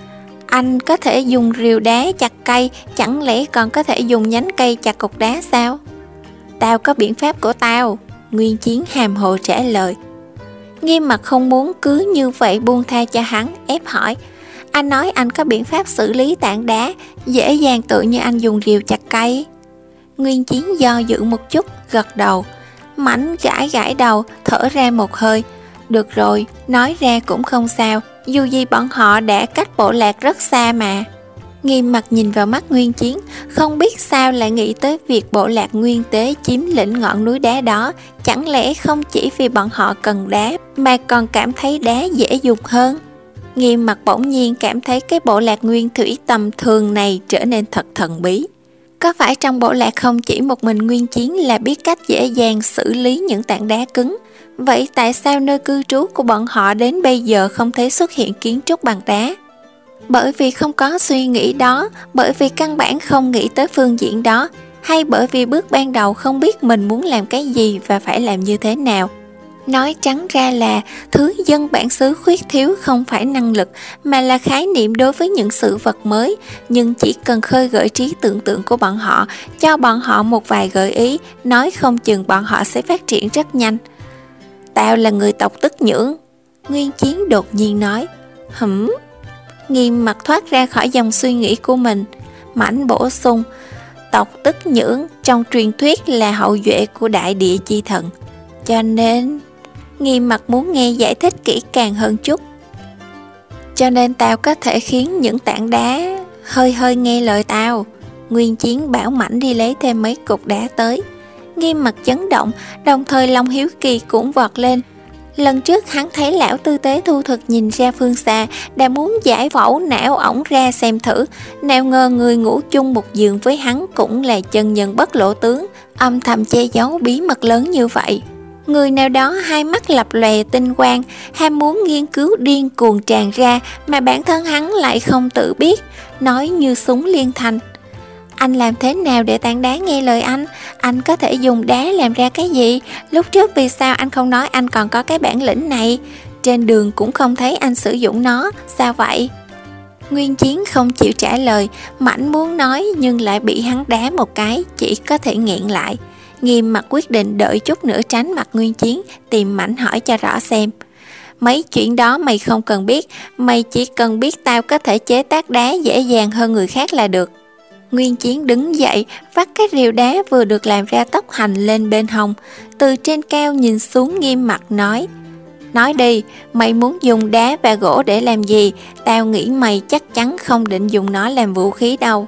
anh có thể dùng rìu đá chặt cây, chẳng lẽ còn có thể dùng nhánh cây chặt cục đá sao? Tao có biện pháp của tao, Nguyên Chiến hàm hồ trả lời. Nghiêm mặt không muốn cứ như vậy buông tha cho hắn, ép hỏi, anh nói anh có biện pháp xử lý tảng đá, dễ dàng tự như anh dùng rìu chặt cây. Nguyên Chiến do dự một chút, gật đầu. Mãnh gãi gãi đầu, thở ra một hơi. được rồi, nói ra cũng không sao, dù gì bọn họ đã cách bộ lạc rất xa mà. Nghiêm mặt nhìn vào mắt Nguyên Chiến, không biết sao lại nghĩ tới việc bộ lạc Nguyên Tế chiếm lĩnh ngọn núi đá đó. Chẳng lẽ không chỉ vì bọn họ cần đá mà còn cảm thấy đá dễ dùng hơn? Nghiêm mặt bỗng nhiên cảm thấy cái bộ lạc Nguyên Thủy tầm thường này trở nên thật thần bí. Có phải trong bộ lạc không chỉ một mình Nguyên Chiến là biết cách dễ dàng xử lý những tảng đá cứng? Vậy tại sao nơi cư trú của bọn họ đến bây giờ không thấy xuất hiện kiến trúc bằng đá? Bởi vì không có suy nghĩ đó, bởi vì căn bản không nghĩ tới phương diện đó, hay bởi vì bước ban đầu không biết mình muốn làm cái gì và phải làm như thế nào? Nói trắng ra là thứ dân bản xứ khuyết thiếu không phải năng lực mà là khái niệm đối với những sự vật mới, nhưng chỉ cần khơi gợi trí tưởng tượng của bọn họ, cho bọn họ một vài gợi ý, nói không chừng bọn họ sẽ phát triển rất nhanh. Tao là người tộc Tức Nhưỡng, Nguyên Chiến đột nhiên nói. Hửm? Nghiêm mặt thoát ra khỏi dòng suy nghĩ của mình, mảnh bổ sung. Tộc Tức Nhưỡng trong truyền thuyết là hậu duệ của đại địa chi thần, cho nên... Nghiêm mặt muốn nghe giải thích kỹ càng hơn chút. Cho nên tao có thể khiến những tảng đá hơi hơi nghe lời tao. Nguyên Chiến bảo mảnh đi lấy thêm mấy cục đá tới. Nghiêm mặt chấn động, đồng thời lòng hiếu kỳ cũng vọt lên. Lần trước hắn thấy lão tư tế thu thực nhìn ra phương xa, đã muốn giải phẫu não ổng ra xem thử. Nào ngờ người ngủ chung một giường với hắn cũng là chân nhân bất lộ tướng, âm thầm che giấu bí mật lớn như vậy. Người nào đó hai mắt lập lòe tinh quang, ham muốn nghiên cứu điên cuồng tràn ra mà bản thân hắn lại không tự biết, nói như súng liên thanh. Anh làm thế nào để tảng đá nghe lời anh? Anh có thể dùng đá làm ra cái gì? Lúc trước vì sao anh không nói anh còn có cái bản lĩnh này? Trên đường cũng không thấy anh sử dụng nó, sao vậy? Nguyên Chiến không chịu trả lời, mảnh muốn nói nhưng lại bị hắn đá một cái, chỉ có thể nghẹn lại. Nghiêm mặt quyết định đợi chút nữa tránh mặt Nguyên Chiến, tìm mảnh hỏi cho rõ xem. Mấy chuyện đó mày không cần biết, mày chỉ cần biết tao có thể chế tác đá dễ dàng hơn người khác là được. Nguyên Chiến đứng dậy, vắt cái rìu đá vừa được làm ra tốc hành lên bên hông, từ trên cao nhìn xuống Nghiêm mặt nói. Nói đi, mày muốn dùng đá và gỗ để làm gì? Tao nghĩ mày chắc chắn không định dùng nó làm vũ khí đâu.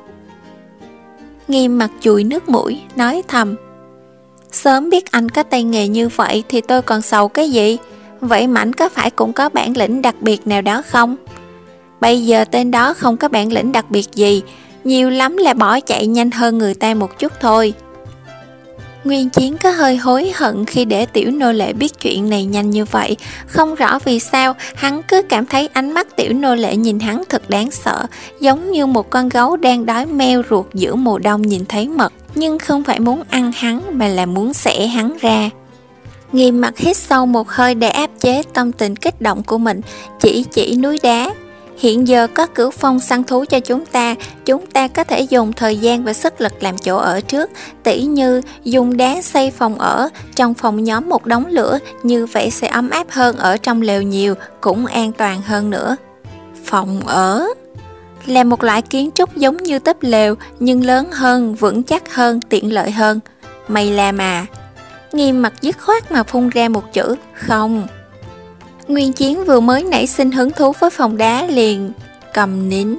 Nghiêm mặt chùi nước mũi, nói thầm. Sớm biết anh có tay nghề như vậy thì tôi còn sầu cái gì? Vậy Mảnh có phải cũng có bản lĩnh đặc biệt nào đó không? Bây giờ tên đó không có bản lĩnh đặc biệt gì, nhiều lắm là bỏ chạy nhanh hơn người ta một chút thôi. Nguyên Chiến có hơi hối hận khi để tiểu nô lệ biết chuyện này nhanh như vậy. Không rõ vì sao hắn cứ cảm thấy ánh mắt tiểu nô lệ nhìn hắn thật đáng sợ, giống như một con gấu đang đói meo ruột giữa mùa đông nhìn thấy mật, nhưng không phải muốn ăn hắn mà là muốn xẻ hắn ra. Nghiêm mặt hít sâu một hơi để áp chế tâm tình kích động của mình, chỉ chỉ núi đá. Hiện giờ có Cửu Phong săn thú cho chúng ta, chúng ta có thể dùng thời gian và sức lực làm chỗ ở trước, tỉ như dùng đá xây phòng ở, trong phòng nhóm một đống lửa, như vậy sẽ ấm áp hơn ở trong lều nhiều, cũng an toàn hơn nữa. Phòng ở là một loại kiến trúc giống như túp lều, nhưng lớn hơn, vững chắc hơn, tiện lợi hơn. Mày làm à? Nghiêm mặt dứt khoát mà phun ra một chữ, không. Nguyên Chiến vừa mới nảy sinh hứng thú với phòng đá liền cầm nín.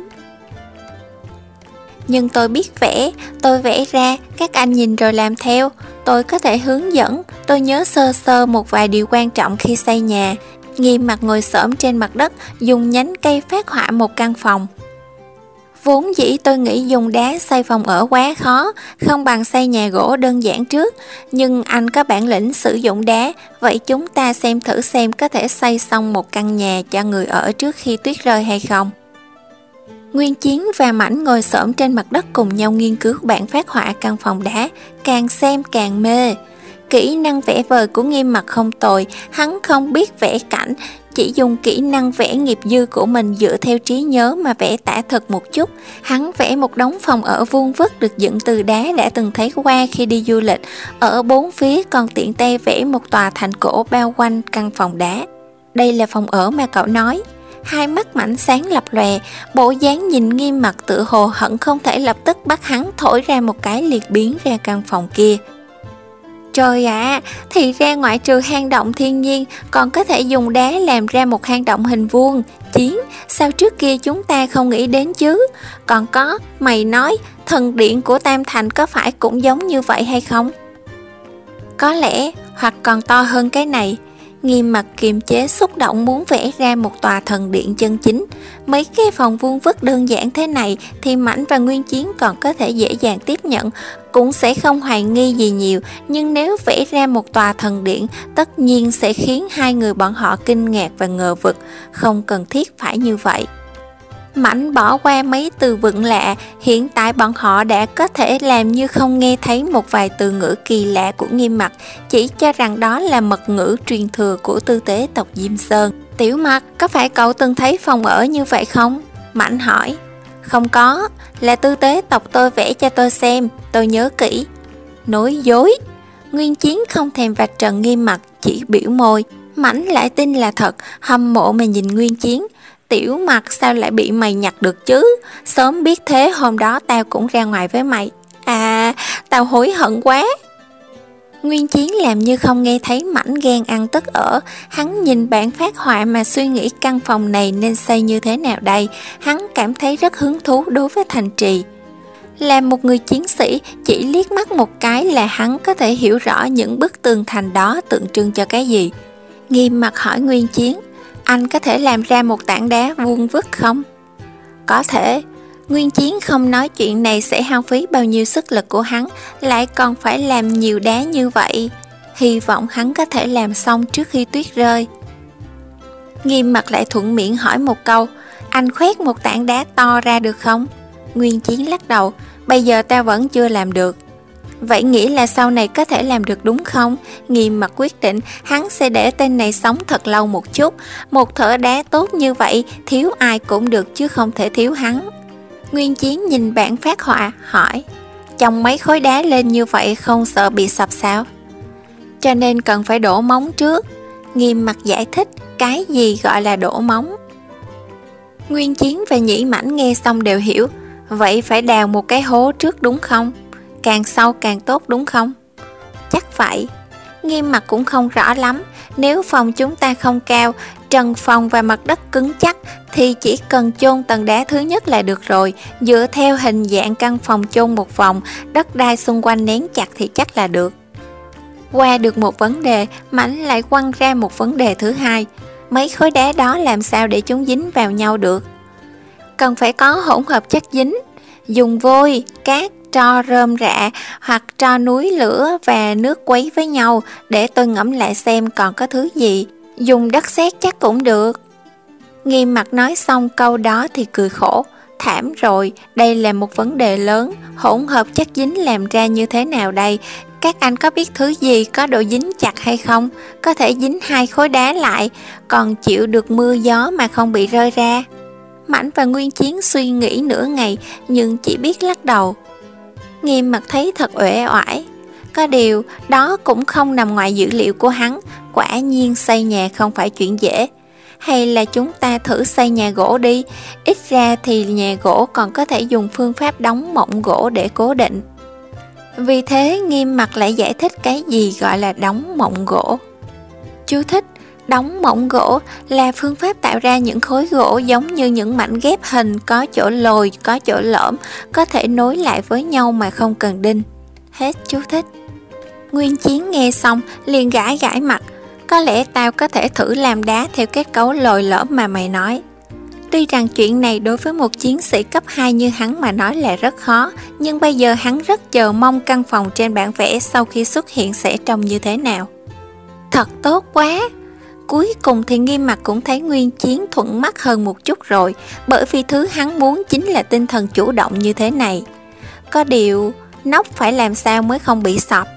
Nhưng tôi biết vẽ, tôi vẽ ra, các anh nhìn rồi làm theo. Tôi có thể hướng dẫn, tôi nhớ sơ sơ một vài điều quan trọng khi xây nhà. Nghiêm mặt ngồi xổm trên mặt đất, dùng nhánh cây phác họa một căn phòng. Vốn dĩ tôi nghĩ dùng đá xây phòng ở quá khó, không bằng xây nhà gỗ đơn giản trước. Nhưng anh có bản lĩnh sử dụng đá, vậy chúng ta xem thử xem có thể xây xong một căn nhà cho người ở trước khi tuyết rơi hay không. Nguyên Chiến và Mảnh ngồi xổm trên mặt đất cùng nhau nghiên cứu bản phác họa căn phòng đá, càng xem càng mê. Kỹ năng vẽ vời của Nghiêm mặt không tồi, hắn không biết vẽ cảnh, chỉ dùng kỹ năng vẽ nghiệp dư của mình dựa theo trí nhớ mà vẽ tả thực một chút. Hắn vẽ một đống phòng ở vuông vức được dựng từ đá đã từng thấy qua khi đi du lịch, ở bốn phía còn tiện tay vẽ một tòa thành cổ bao quanh căn phòng đá. Đây là phòng ở mà cậu nói. Hai mắt Mảnh sáng lập lòe, bộ dáng nhìn Nghiêm mặt tự hồ hận không thể lập tức bắt hắn thổi ra một cái liệt biến ra căn phòng kia. Trời ạ, à, thì ra ngoại trừ hang động thiên nhiên còn có thể dùng đá làm ra một hang động hình vuông. Chiến, sao trước kia chúng ta không nghĩ đến chứ? Còn có, mày nói thần điện của Tam Thành có phải cũng giống như vậy hay không? Có lẽ, hoặc còn to hơn cái này. Nghiêm mặt kiềm chế xúc động muốn vẽ ra một tòa thần điện chân chính. Mấy cái phòng vuông vức đơn giản thế này thì Mãnh và Nguyên Chiến còn có thể dễ dàng tiếp nhận, cũng sẽ không hoài nghi gì nhiều. Nhưng nếu vẽ ra một tòa thần điện, tất nhiên sẽ khiến hai người bọn họ kinh ngạc và ngờ vực. Không cần thiết phải như vậy. Mãnh bỏ qua mấy từ vựng lạ, hiện tại bọn họ đã có thể làm như không nghe thấy một vài từ ngữ kỳ lạ của Nghiêm Mặc, chỉ cho rằng đó là mật ngữ truyền thừa của tư tế tộc Diêm Sơn. Tiểu Mặc, có phải cậu từng thấy phòng ở như vậy không? Mãnh hỏi. Không có, là tư tế tộc tôi vẽ cho tôi xem, tôi nhớ kỹ. Nói dối. Nguyên Chiến không thèm vạch trần Nghiêm Mặc, chỉ biểu môi. Mãnh lại tin là thật, hâm mộ mà nhìn Nguyên Chiến. Tiểu Mặc, sao lại bị mày nhặt được chứ? Sớm biết thế hôm đó tao cũng ra ngoài với mày. À, tao hối hận quá. Nguyên Chiến làm như không nghe thấy Mãnh ghen ăn tức ở. Hắn nhìn bản phác họa mà suy nghĩ căn phòng này nên xây như thế nào đây. Hắn cảm thấy rất hứng thú đối với thành trì. Là một người chiến sĩ, chỉ liếc mắt một cái là hắn có thể hiểu rõ những bức tường thành đó tượng trưng cho cái gì. Nghiêm Mặt hỏi Nguyên Chiến, anh có thể làm ra một tảng đá vuông vức không? Có thể. Nguyên Chiến không nói chuyện này sẽ hao phí bao nhiêu sức lực của hắn, lại còn phải làm nhiều đá như vậy. Hy vọng hắn có thể làm xong trước khi tuyết rơi. Nghiêm Mặt lại thuận miệng hỏi một câu, anh khoét một tảng đá to ra được không? Nguyên Chiến lắc đầu, bây giờ ta vẫn chưa làm được. Vậy nghĩ là sau này có thể làm được đúng không? Nghiêm Mặt quyết định hắn sẽ để tên này sống thật lâu một chút. Một thợ đá tốt như vậy, thiếu ai cũng được chứ không thể thiếu hắn. Nguyên Chiến nhìn bản phác họa, hỏi, chồng mấy khối đá lên như vậy không sợ bị sập sao? Cho nên cần phải đổ móng trước. Nghiêm Mặt giải thích cái gì gọi là đổ móng. Nguyên Chiến và Nhĩ Mãnh nghe xong đều hiểu. Vậy phải đào một cái hố trước đúng không? Càng sâu càng tốt đúng không? Chắc vậy. Nghiêm Mặt cũng không rõ lắm. Nếu phòng chúng ta không cao, trần phòng và mặt đất cứng chắc, thì chỉ cần chôn tầng đá thứ nhất là được rồi. Dựa theo hình dạng căn phòng chôn một vòng, đất đai xung quanh nén chặt thì chắc là được. Qua được một vấn đề, Mãnh lại quăng ra một vấn đề thứ hai. Mấy khối đá đó làm sao để chúng dính vào nhau được? Cần phải có hỗn hợp chất dính. Dùng vôi, cát, tro rơm rạ hoặc tro núi lửa và nước quấy với nhau. Để tôi ngẫm lại xem còn có thứ gì. Dùng đất sét chắc cũng được. Nghiêm Mặt nói xong câu đó thì cười khổ. Thảm rồi, đây là một vấn đề lớn. Hỗn hợp chất dính làm ra như thế nào đây? Các anh có biết thứ gì có độ dính chặt hay không? Có thể dính hai khối đá lại, còn chịu được mưa gió mà không bị rơi ra. Mãnh và Nguyên Chiến suy nghĩ nửa ngày nhưng chỉ biết lắc đầu. Nghiêm Mặt thấy thật uể oải. Có điều đó cũng không nằm ngoài dữ liệu của hắn. Quả nhiên xây nhà không phải chuyện dễ. Hay là chúng ta thử xây nhà gỗ đi. Ít ra thì nhà gỗ còn có thể dùng phương pháp đóng mộng gỗ để cố định. Vì thế Nghiêm Mặt lại giải thích cái gì gọi là đóng mộng gỗ. Chú thích: đóng mộng gỗ là phương pháp tạo ra những khối gỗ giống như những mảnh ghép hình, có chỗ lồi, có chỗ lõm, có thể nối lại với nhau mà không cần đinh. Hết chú thích. Nguyên Chiến nghe xong liền gãi gãi mặt. Có lẽ tao có thể thử làm đá theo kết cấu lồi lõm mà mày nói. Tuy rằng chuyện này đối với một chiến sĩ cấp hai như hắn mà nói là rất khó, nhưng bây giờ hắn rất chờ mong căn phòng trên bản vẽ sau khi xuất hiện sẽ trông như thế nào. Thật tốt quá! Cuối cùng thì Nghiêm Mặt cũng thấy Nguyên Chiến thuận mắt hơn một chút rồi, bởi vì thứ hắn muốn chính là tinh thần chủ động như thế này. Có điều, nóc phải làm sao mới không bị sập?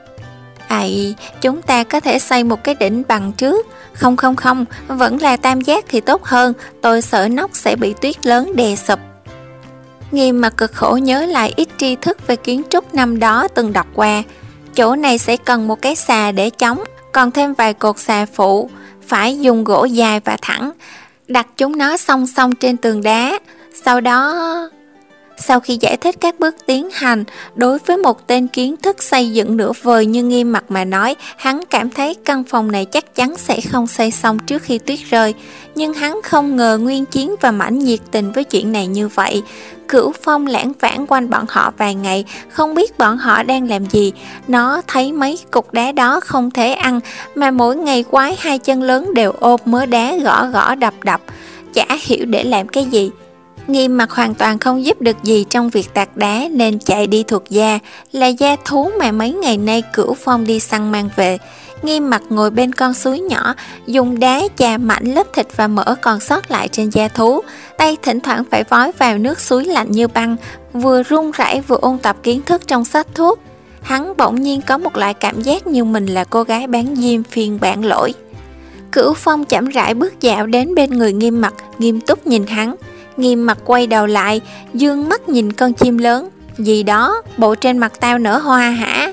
Ây, chúng ta có thể xây một cái đỉnh bằng trước. Không không không, vẫn là tam giác thì tốt hơn, tôi sợ nóc sẽ bị tuyết lớn đè sụp. Nghiêm Mặt cực khổ nhớ lại ít tri thức về kiến trúc năm đó từng đọc qua. Chỗ này sẽ cần một cái xà để chống, còn thêm vài cột xà phụ, phải dùng gỗ dài và thẳng, đặt chúng nó song song trên tường đá. Sau đó... Sau khi giải thích các bước tiến hành, đối với một tên kiến thức xây dựng nửa vời như Nghiêm Mặc mà nói, hắn cảm thấy căn phòng này chắc chắn sẽ không xây xong trước khi tuyết rơi. Nhưng hắn không ngờ Nguyên Chiến và Mãnh nhiệt tình với chuyện này như vậy. Cửu Phong lãng vãng quanh bọn họ vài ngày, không biết bọn họ đang làm gì. Nó thấy mấy cục đá đó không thể ăn, mà mỗi ngày quái hai chân lớn đều ôm mớ đá gõ gõ đập đập, chả hiểu để làm cái gì. Nghiêm Mặc hoàn toàn không giúp được gì trong việc tạc đá nên chạy đi thuộc gia, là gia thú mà mấy ngày nay Cửu Phong đi săn mang về. Nghiêm Mặc ngồi bên con suối nhỏ, dùng đá chà mạnh lớp thịt và mỡ còn sót lại trên da thú, tay thỉnh thoảng phải vói vào nước suối lạnh như băng, vừa run rẩy vừa ôn tập kiến thức trong sách thuốc. Hắn bỗng nhiên có một loại cảm giác như mình là cô gái bán diêm phiên bản lỗi. Cửu Phong chậm rãi bước dạo đến bên người Nghiêm Mặc, nghiêm túc nhìn hắn. Nghiêm Mặc quay đầu lại, dương mắt nhìn con chim lớn. Gì đó, bộ trên mặt tao nở hoa hả?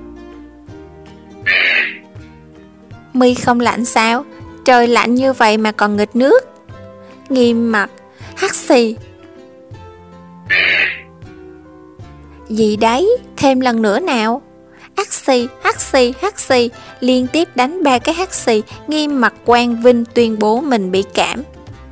Mi không lạnh sao? Trời lạnh như vậy mà còn nghịch nước. Nghiêm Mặc hắt xì. Gì đấy, thêm lần nữa nào. Hắt xì, hắt xì, hắt xì, liên tiếp đánh ba cái hắt xì. Nghiêm Mặc quang vinh tuyên bố mình bị cảm.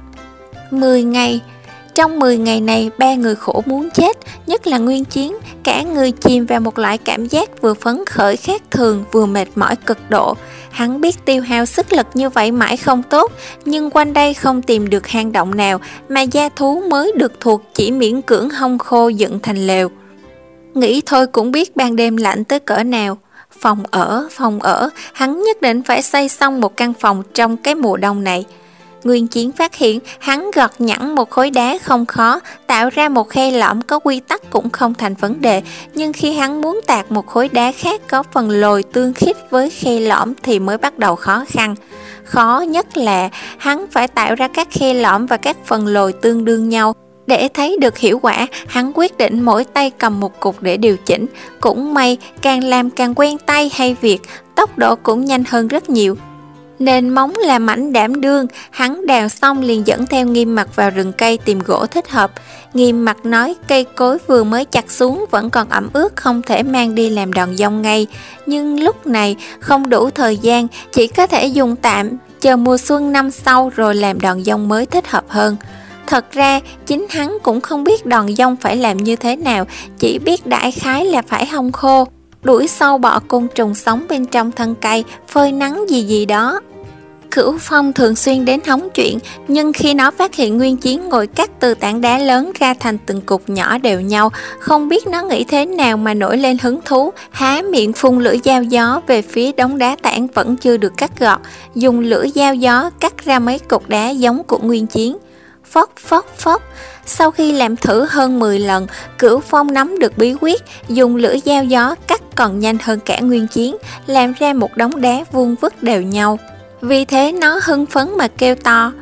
Mười ngày. Trong mười ngày này, ba người khổ muốn chết, nhất là Nguyên Chiến, cả người chìm vào một loại cảm giác vừa phấn khởi khác thường, vừa mệt mỏi cực độ. Hắn biết tiêu hao sức lực như vậy mãi không tốt, nhưng quanh đây không tìm được hang động nào, mà gia thú mới được thuộc chỉ miễn cưỡng hong khô dựng thành lều. Nghĩ thôi cũng biết ban đêm lạnh tới cỡ nào. Phòng ở, phòng ở, hắn nhất định phải xây xong một căn phòng trong cái mùa đông này. Nguyên Chiến phát hiện hắn gọt nhẵn một khối đá không khó, tạo ra một khe lõm có quy tắc cũng không thành vấn đề, nhưng khi hắn muốn tạc một khối đá khác có phần lồi tương khít với khe lõm thì mới bắt đầu khó khăn. Khó nhất là hắn phải tạo ra các khe lõm và các phần lồi tương đương nhau. Để thấy được hiệu quả, hắn quyết định mỗi tay cầm một cục để điều chỉnh. Cũng may, càng làm càng quen tay hay việc, tốc độ cũng nhanh hơn rất nhiều. Nên móng là mảnh đảm đương, hắn đào xong liền dẫn theo Nghiêm Mặc vào rừng cây tìm gỗ thích hợp. Nghiêm Mặc nói cây cối vừa mới chặt xuống vẫn còn ẩm ướt, không thể mang đi làm đòn dông ngay. Nhưng lúc này không đủ thời gian, chỉ có thể dùng tạm, chờ mùa xuân năm sau rồi làm đòn dông mới thích hợp hơn. Thật ra, chính hắn cũng không biết đòn dông phải làm như thế nào, chỉ biết đại khái là phải hong khô, đuổi sâu bọ côn trùng sống bên trong thân cây, phơi nắng gì gì đó. Cửu Phong thường xuyên đến hóng chuyện, nhưng khi nó phát hiện Nguyên Chiến ngồi cắt từ tảng đá lớn ra thành từng cục nhỏ đều nhau, không biết nó nghĩ thế nào mà nổi lên hứng thú, há miệng phun lưỡi dao gió về phía đống đá tảng vẫn chưa được cắt gọt, dùng lưỡi dao gió cắt ra mấy cục đá giống của Nguyên Chiến. Phốc phốc phốc. Sau khi làm thử hơn mười lần, Cửu Phong nắm được bí quyết, dùng lưỡi dao gió cắt còn nhanh hơn cả Nguyên Chiến, làm ra một đống đá vuông vức đều nhau. Vì thế nó hưng phấn mà kêu to.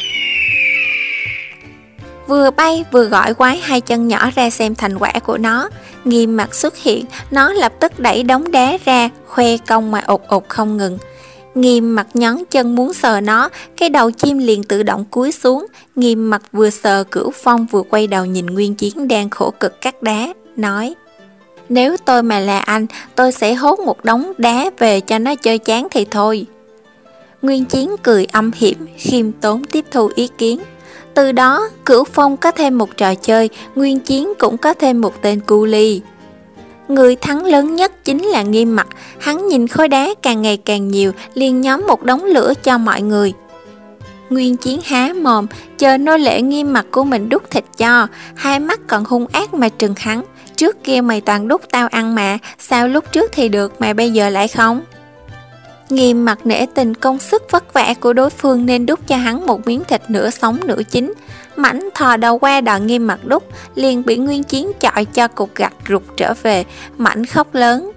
Vừa bay vừa gọi quái hai chân nhỏ ra xem thành quả của nó. Nghiêm Mặc xuất hiện, nó lập tức đẩy đống đá ra, khoe công mà ụt ụt không ngừng. Nghiêm Mặc nhón chân muốn sờ nó, cái đầu chim liền tự động cúi xuống. Nghiêm Mặc vừa sờ Cửu Phong vừa quay đầu nhìn Nguyên Chiến đang khổ cực cắt đá, nói: Nếu tôi mà là anh, tôi sẽ hốt một đống đá về cho nó chơi chán thì thôi. Nguyên Chiến cười âm hiểm, khiêm tốn tiếp thu ý kiến. Từ đó, Cửu Phong có thêm một trò chơi, Nguyên Chiến cũng có thêm một tên cu li. Người thắng lớn nhất chính là Nghiêm Mặc, hắn nhìn khối đá càng ngày càng nhiều, liền nhóm một đống lửa cho mọi người. Nguyên Chiến há mồm, chờ nô lệ Nghiêm Mặc của mình đút thịt cho, hai mắt còn hung ác mà trừng hắn. Trước kia mày toàn đút tao ăn mà, sao lúc trước thì được mà bây giờ lại không? Nghiêm Mặc nể tình công sức vất vả của đối phương nên đút cho hắn một miếng thịt nửa sống nửa chín. Mảnh thò đầu qua đòi Nghiêm Mặc đút, liền bị Nguyên Chiến chọi cho cục gạch rụt trở về. Mảnh khóc lớn: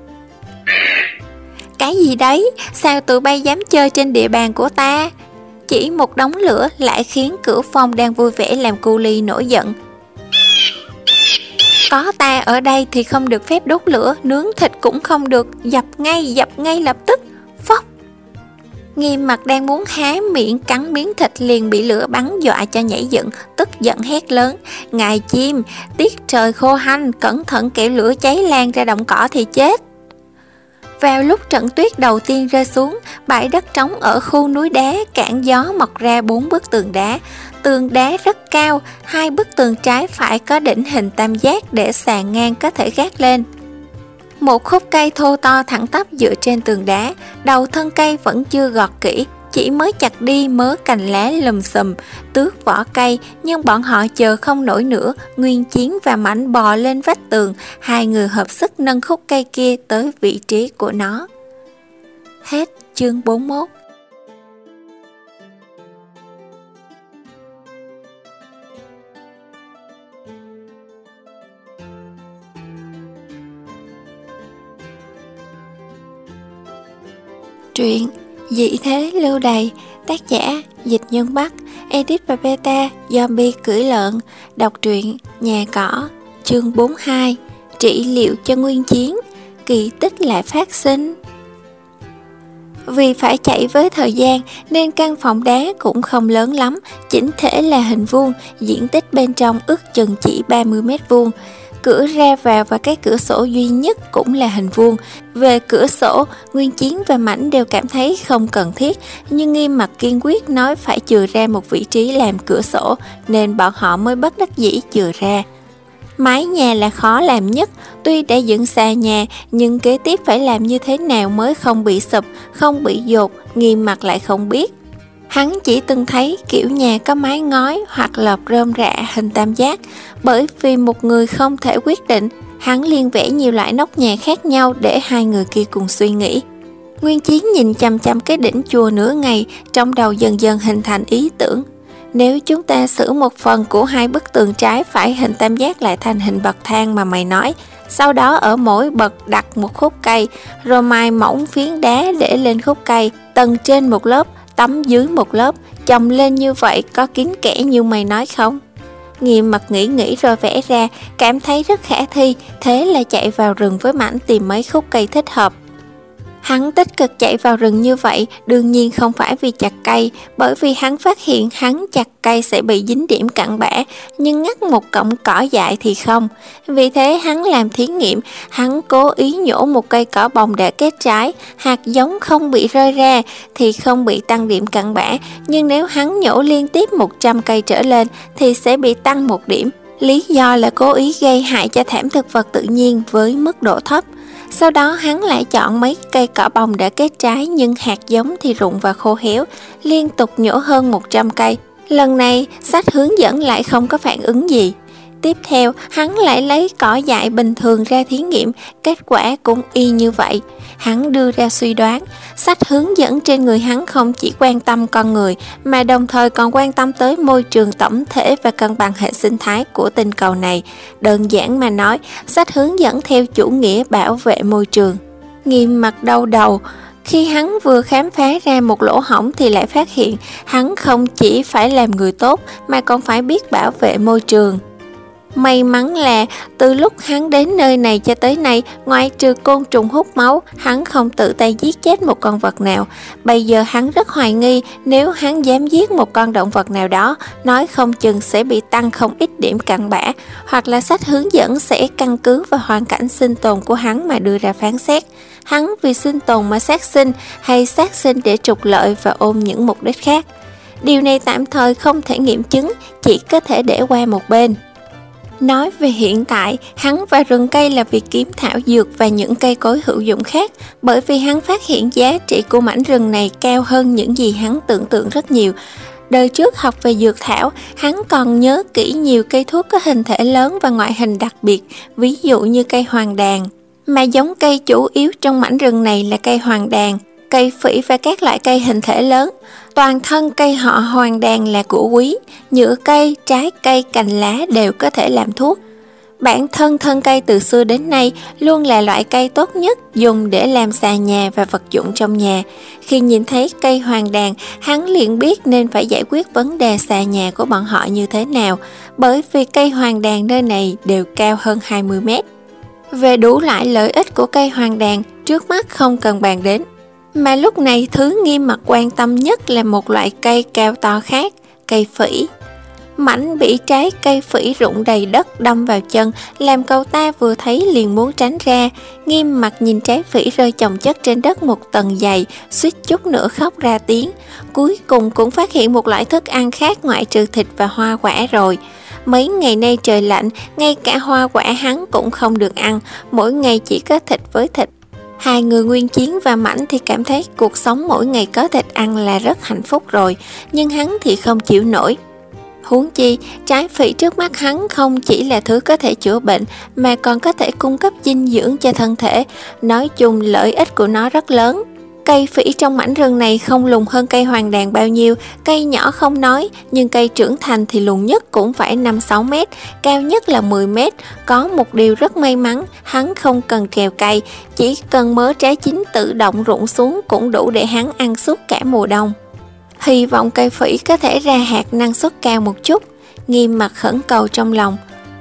Cái gì đấy, sao tụi bay dám chơi trên địa bàn của ta? Chỉ một đống lửa lại khiến Cửu Phong đang vui vẻ làm cu li nổi giận. Có ta ở đây thì không được phép đốt lửa, nướng thịt cũng không được, dập ngay, dập ngay lập tức. Phốc. Nghiêm Mặc đang muốn há miệng cắn miếng thịt liền bị lửa bắn dọa cho nhảy dựng, tức giận hét lớn: "Ngài chim, tiết trời khô hanh, cẩn thận kẻo lửa cháy lan ra đồng cỏ thì chết." Vào lúc trận tuyết đầu tiên rơi xuống, bãi đất trống ở khu núi đá cản gió mọc ra bốn bức tường đá. Tường đá rất cao, hai bức tường trái phải có đỉnh hình tam giác để sàn ngang có thể gác lên. Một khúc cây thô to thẳng tắp dựa trên tường đá, đầu thân cây vẫn chưa gọt kỹ, chỉ mới chặt đi mớ cành lá lùm xùm, tước vỏ cây, nhưng bọn họ chờ không nổi nữa. Nguyên Chiến và Mãnh bò lên vách tường, hai người hợp sức nâng khúc cây kia tới vị trí của nó. Hết chương bốn mươi mốt. Truyện Dị Thế Lưu Đày, tác giả Dịch Nhân Bắc, edit và beta Zombie Cưỡi Lợn, đọc truyện Nhà Cỏ. Chương bốn mươi hai. Trị liệu cho Nguyên Chiến, kỳ tích lại phát sinh. Vì phải chạy với thời gian nên căn phòng đá cũng không lớn lắm, chỉnh thể là hình vuông, diện tích bên trong ước chừng chỉ ba mươi mét vuông. Cửa ra vào và cái cửa sổ duy nhất cũng là hình vuông. Về cửa sổ, Nguyên Chiến và Mãnh đều cảm thấy không cần thiết, nhưng Nghiêm Mặc kiên quyết nói phải chừa ra một vị trí làm cửa sổ, nên bọn họ mới bất đắc dĩ chừa ra. Mái nhà là khó làm nhất, tuy đã dựng xa nhà, nhưng kế tiếp phải làm như thế nào mới không bị sụp, không bị dột, Nghiêm Mặc lại không biết. Hắn chỉ từng thấy kiểu nhà có mái ngói hoặc lợp rơm rạ hình tam giác. Bởi vì một người không thể quyết định, hắn liền vẽ nhiều loại nóc nhà khác nhau để hai người kia cùng suy nghĩ. Nguyên Chiến nhìn chằm chằm cái đỉnh chùa nửa ngày, trong đầu dần dần hình thành ý tưởng. Nếu chúng ta sửa một phần của hai bức tường trái phải hình tam giác lại thành hình bậc thang mà mày nói, sau đó ở mỗi bậc đặt một khúc cây, rồi mài mỏng phiến đá để lên khúc cây, tầng trên một lớp, tấm dưới một lớp, chồng lên như vậy có kín kẽ như mày nói không? Nghiêm Mặc nghĩ nghĩ rồi vẽ ra, cảm thấy rất khả thi, thế là chạy vào rừng với Mãnh tìm mấy khúc cây thích hợp. Hắn tích cực chạy vào rừng như vậy đương nhiên không phải vì chặt cây, bởi vì hắn phát hiện hắn chặt cây sẽ bị dính điểm cặn bã, nhưng ngắt một cọng cỏ dại thì không. Vì thế hắn làm thí nghiệm, hắn cố ý nhổ một cây cỏ bồng đã kết trái, hạt giống không bị rơi ra thì không bị tăng điểm cặn bã, nhưng nếu hắn nhổ liên tiếp một trăm cây trở lên thì sẽ bị tăng một điểm. Lý do là cố ý gây hại cho thảm thực vật tự nhiên với mức độ thấp. Sau đó hắn lại chọn mấy cây cỏ bồng đã kết trái nhưng hạt giống thì rụng và khô héo, liên tục nhổ hơn một trăm cây. Lần này, sách hướng dẫn lại không có phản ứng gì. Tiếp theo, hắn lại lấy cỏ dại bình thường ra thí nghiệm, kết quả cũng y như vậy. Hắn đưa ra suy đoán, sách hướng dẫn trên người hắn không chỉ quan tâm con người, mà đồng thời còn quan tâm tới môi trường tổng thể và cân bằng hệ sinh thái của tinh cầu này. Đơn giản mà nói, sách hướng dẫn theo chủ nghĩa bảo vệ môi trường. Nghiêm Mặc đau đầu, khi hắn vừa khám phá ra một lỗ hổng thì lại phát hiện hắn không chỉ phải làm người tốt mà còn phải biết bảo vệ môi trường. May mắn là từ lúc hắn đến nơi này cho tới nay, ngoại trừ côn trùng hút máu, hắn không tự tay giết chết một con vật nào. Bây giờ hắn rất hoài nghi nếu hắn dám giết một con động vật nào đó, nói không chừng sẽ bị tăng không ít điểm cặn bã, hoặc là sách hướng dẫn sẽ căn cứ vào hoàn cảnh sinh tồn của hắn mà đưa ra phán xét. Hắn vì sinh tồn mà sát sinh, hay sát sinh để trục lợi và ôm những mục đích khác. Điều này tạm thời không thể nghiệm chứng, chỉ có thể để qua một bên. Nói về hiện tại, hắn và rừng cây là vì kiếm thảo dược và những cây cối hữu dụng khác, bởi vì hắn phát hiện giá trị của mảnh rừng này cao hơn những gì hắn tưởng tượng rất nhiều. Đời trước học về dược thảo, hắn còn nhớ kỹ nhiều cây thuốc có hình thể lớn và ngoại hình đặc biệt, ví dụ như cây hoàng đàn. Mà giống cây chủ yếu trong mảnh rừng này là cây hoàng đàn, cây phỉ và các loại cây hình thể lớn. Toàn thân cây họ hoàng đàn là gỗ quý, nhựa cây, trái cây, cành lá đều có thể làm thuốc. Bản thân thân cây từ xưa đến nay luôn là loại cây tốt nhất dùng để làm xà nhà và vật dụng trong nhà. Khi nhìn thấy cây hoàng đàn, hắn liền biết nên phải giải quyết vấn đề xà nhà của bọn họ như thế nào, bởi vì cây hoàng đàn nơi này đều cao hơn hai mươi mét. Về đủ loại lợi ích của cây hoàng đàn, trước mắt không cần bàn đến. Mà lúc này thứ Nghiêm Mặc quan tâm nhất là một loại cây cao to khác, cây phỉ. Mảnh bị trái cây phỉ rụng đầy đất đâm vào chân, làm cậu ta vừa thấy liền muốn tránh ra. Nghiêm Mặc nhìn trái phỉ rơi chồng chất trên đất một tầng dày, suýt chút nữa khóc ra tiếng. Cuối cùng cũng phát hiện một loại thức ăn khác ngoại trừ thịt và hoa quả rồi. Mấy ngày nay trời lạnh, ngay cả hoa quả hắn cũng không được ăn, mỗi ngày chỉ có thịt với thịt. Hai người Nguyên Chiến và Mãnh thì cảm thấy cuộc sống mỗi ngày có thịt ăn là rất hạnh phúc rồi, nhưng hắn thì không chịu nổi. Huống chi, trái phỉ trước mắt hắn không chỉ là thứ có thể chữa bệnh mà còn có thể cung cấp dinh dưỡng cho thân thể. Nói chung lợi ích của nó rất lớn. Cây phỉ trong mảnh rừng này không lùn hơn cây hoàng đàn bao nhiêu, cây nhỏ không nói, nhưng cây trưởng thành thì lùn nhất cũng phải năm sáu mét, cao nhất là mười mét. Có một điều rất may mắn, hắn không cần trèo cây, chỉ cần mớ trái chín tự động rụng xuống cũng đủ để hắn ăn suốt cả mùa đông. Hy vọng cây phỉ có thể ra hạt năng suất cao một chút, Nghiêm Mặc khẩn cầu trong lòng.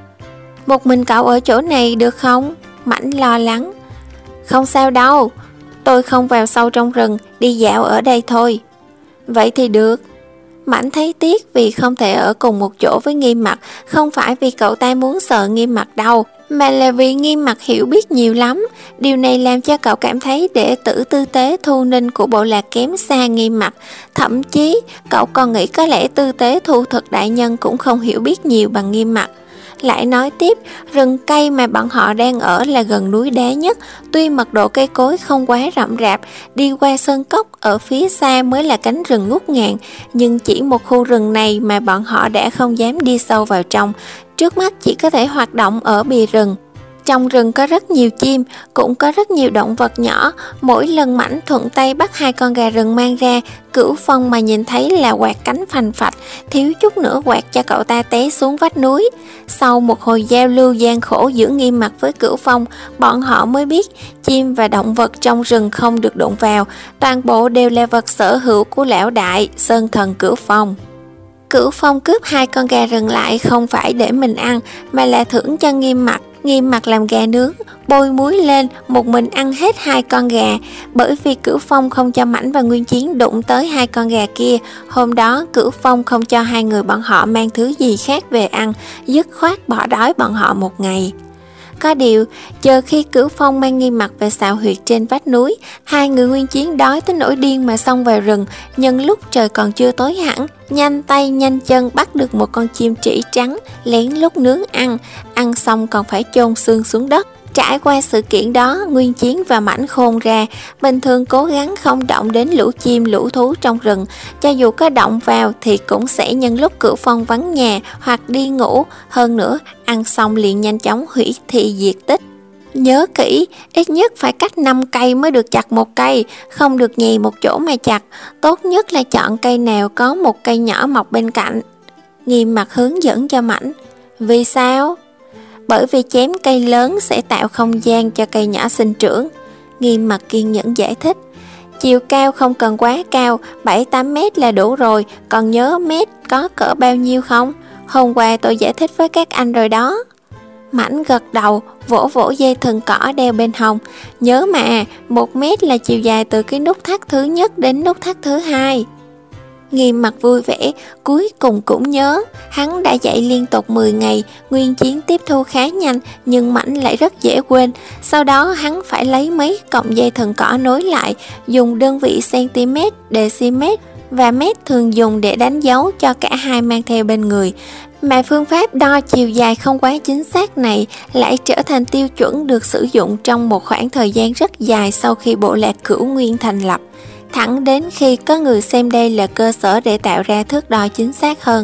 Một mình cậu ở chỗ này được không? Mãnh lo lắng. Không sao đâu, tôi không vào sâu trong rừng, đi dạo ở đây thôi. Vậy thì được. Mãnh thấy tiếc vì không thể ở cùng một chỗ với Nghiêm Mặc, không phải vì cậu ta muốn sợ Nghiêm Mặc đâu, mà là vì Nghiêm Mặc hiểu biết nhiều lắm. Điều này làm cho cậu cảm thấy đệ tử tư tế Thu Ninh của bộ lạc kém xa Nghiêm Mặc. Thậm chí cậu còn nghĩ có lẽ tư tế Thu Thực đại nhân cũng không hiểu biết nhiều bằng Nghiêm Mặc. Lại nói tiếp, rừng cây mà bọn họ đang ở là gần núi đá nhất, tuy mật độ cây cối không quá rậm rạp, đi qua sơn cốc ở phía xa mới là cánh rừng ngút ngàn, nhưng chỉ một khu rừng này mà bọn họ đã không dám đi sâu vào trong, trước mắt chỉ có thể hoạt động ở bìa rừng. Trong rừng có rất nhiều chim, cũng có rất nhiều động vật nhỏ. Mỗi lần Mãnh thuận tay bắt hai con gà rừng mang ra, Cửu Phong mà nhìn thấy là quạt cánh phành phạch, thiếu chút nữa quạt cho cậu ta té xuống vách núi. Sau một hồi giao lưu gian khổ giữa Nghiêm Mặc với Cửu Phong, bọn họ mới biết chim và động vật trong rừng không được đụng vào, toàn bộ đều là vật sở hữu của lão đại Sơn Thần Cửu Phong. Cửu Phong cướp hai con gà rừng lại không phải để mình ăn, mà là thưởng cho Nghiêm Mặc. Nghiêm Mặc làm gà nướng, bôi muối lên, một mình ăn hết hai con gà. Bởi vì Cửu Phong không cho Mãnh và Nguyên Chiến đụng tới hai con gà kia, hôm đó Cửu Phong không cho hai người bọn họ mang thứ gì khác về ăn, dứt khoát bỏ đói bọn họ một ngày. Có điều, chờ khi Cửu Phong mang Nghiêm Mặc về xào huyệt trên vách núi, hai người Nguyên Chiến đói tới nỗi điên mà xông vào rừng, nhân lúc trời còn chưa tối hẳn, nhanh tay nhanh chân bắt được một con chim trĩ trắng, lén lút nướng ăn, ăn xong còn phải chôn xương xuống đất. Trải qua sự kiện đó, Nguyên Chiến và Mãnh khôn ra, bình thường cố gắng không động đến lũ chim lũ thú trong rừng, cho dù có động vào thì cũng sẽ nhân lúc Cửu Phong vắng nhà hoặc đi ngủ, hơn nữa ăn xong liền nhanh chóng hủy thị diệt tích. Nhớ kỹ, ít nhất phải cách năm cây mới được chặt một cây, không được nhì một chỗ mà chặt, tốt nhất là chọn cây nào có một cây nhỏ mọc bên cạnh. Nghiêm Mặc hướng dẫn cho Mãnh. Vì sao? Bởi vì chém cây lớn sẽ tạo không gian cho cây nhỏ sinh trưởng. Nghiêm Mặc kiên nhẫn giải thích. Chiều cao không cần quá cao, bảy tám mét là đủ rồi, còn nhớ mét có cỡ bao nhiêu không? Hôm qua tôi giải thích với các anh rồi đó. Mãnh gật đầu, vỗ vỗ dây thừng cỏ đeo bên hông. Nhớ mà, một mét là chiều dài từ cái nút thắt thứ nhất đến nút thắt thứ hai. Nghiêm Mặc vui vẻ, cuối cùng cũng nhớ. Hắn đã dạy liên tục mười ngày, Nguyên Chiến tiếp thu khá nhanh, nhưng Mãnh lại rất dễ quên. Sau đó hắn phải lấy mấy cọng dây thừng cỏ nối lại, dùng đơn vị cm, dm và mét thường dùng để đánh dấu cho cả hai mang theo bên người. Mà phương pháp đo chiều dài không quá chính xác này lại trở thành tiêu chuẩn được sử dụng trong một khoảng thời gian rất dài sau khi bộ lạc Cửu Nguyên thành lập, thẳng đến khi có người xem đây là cơ sở để tạo ra thước đo chính xác hơn.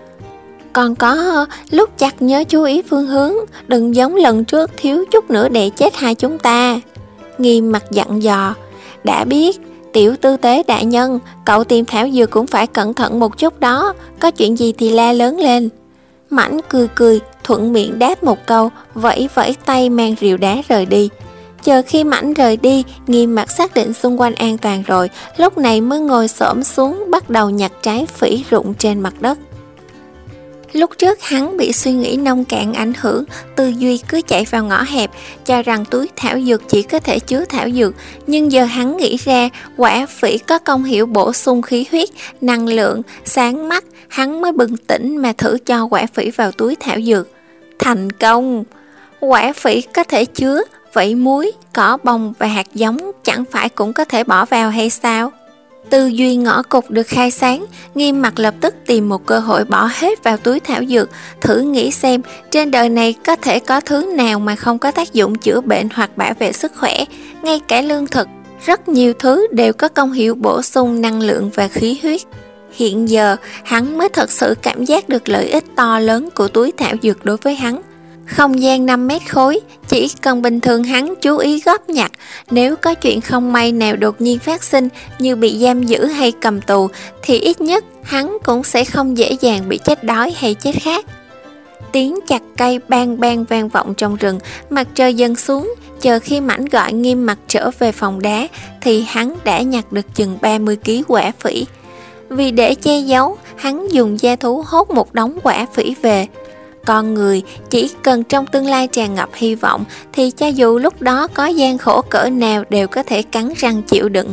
Còn có lúc chặt nhớ chú ý phương hướng, đừng giống lần trước thiếu chút nữa để chết hai chúng ta. Nghiêm Mặc dặn dò. Đã biết, tiểu tư tế đại nhân, cậu tìm thảo dược cũng phải cẩn thận một chút đó, có chuyện gì thì la lớn lên. Mãnh cười cười, thuận miệng đáp một câu, vẫy vẫy tay mang rìu đá rời đi. Chờ khi Mãnh rời đi, Nghiêm Mặc xác định xung quanh an toàn rồi, lúc này mới ngồi xổm xuống bắt đầu nhặt trái phỉ rụng trên mặt đất. Lúc trước hắn bị suy nghĩ nông cạn ảnh hưởng, tư duy cứ chạy vào ngõ hẹp, cho rằng túi thảo dược chỉ có thể chứa thảo dược. Nhưng giờ hắn nghĩ ra quả phỉ có công hiệu bổ sung khí huyết, năng lượng, sáng mắt, hắn mới bừng tỉnh mà thử cho quả phỉ vào túi thảo dược. Thành công! Quả phỉ có thể chứa, vậy muối, cỏ bông và hạt giống chẳng phải cũng có thể bỏ vào hay sao? Tư duy ngõ cụt được khai sáng, Nghiêm Mặc lập tức tìm một cơ hội bỏ hết vào túi thảo dược, thử nghĩ xem trên đời này có thể có thứ nào mà không có tác dụng chữa bệnh hoặc bảo vệ sức khỏe. Ngay cả lương thực, rất nhiều thứ đều có công hiệu bổ sung năng lượng và khí huyết. Hiện giờ, hắn mới thật sự cảm giác được lợi ích to lớn của túi thảo dược đối với hắn. Không gian năm mét khối, chỉ cần bình thường hắn chú ý góp nhặt, nếu có chuyện không may nào đột nhiên phát sinh như bị giam giữ hay cầm tù, thì ít nhất hắn cũng sẽ không dễ dàng bị chết đói hay chết khát. Tiếng chặt cây bang bang vang vọng trong rừng, mặt trời dần xuống, chờ khi Mãnh gọi Nghiêm Mặc trở về phòng đá, thì hắn đã nhặt được chừng ba mươi ki lô gam quả phỉ. Vì để che giấu, hắn dùng da thú hốt một đống quả phỉ về. Con người chỉ cần trong tương lai tràn ngập hy vọng thì cho dù lúc đó có gian khổ cỡ nào đều có thể cắn răng chịu đựng.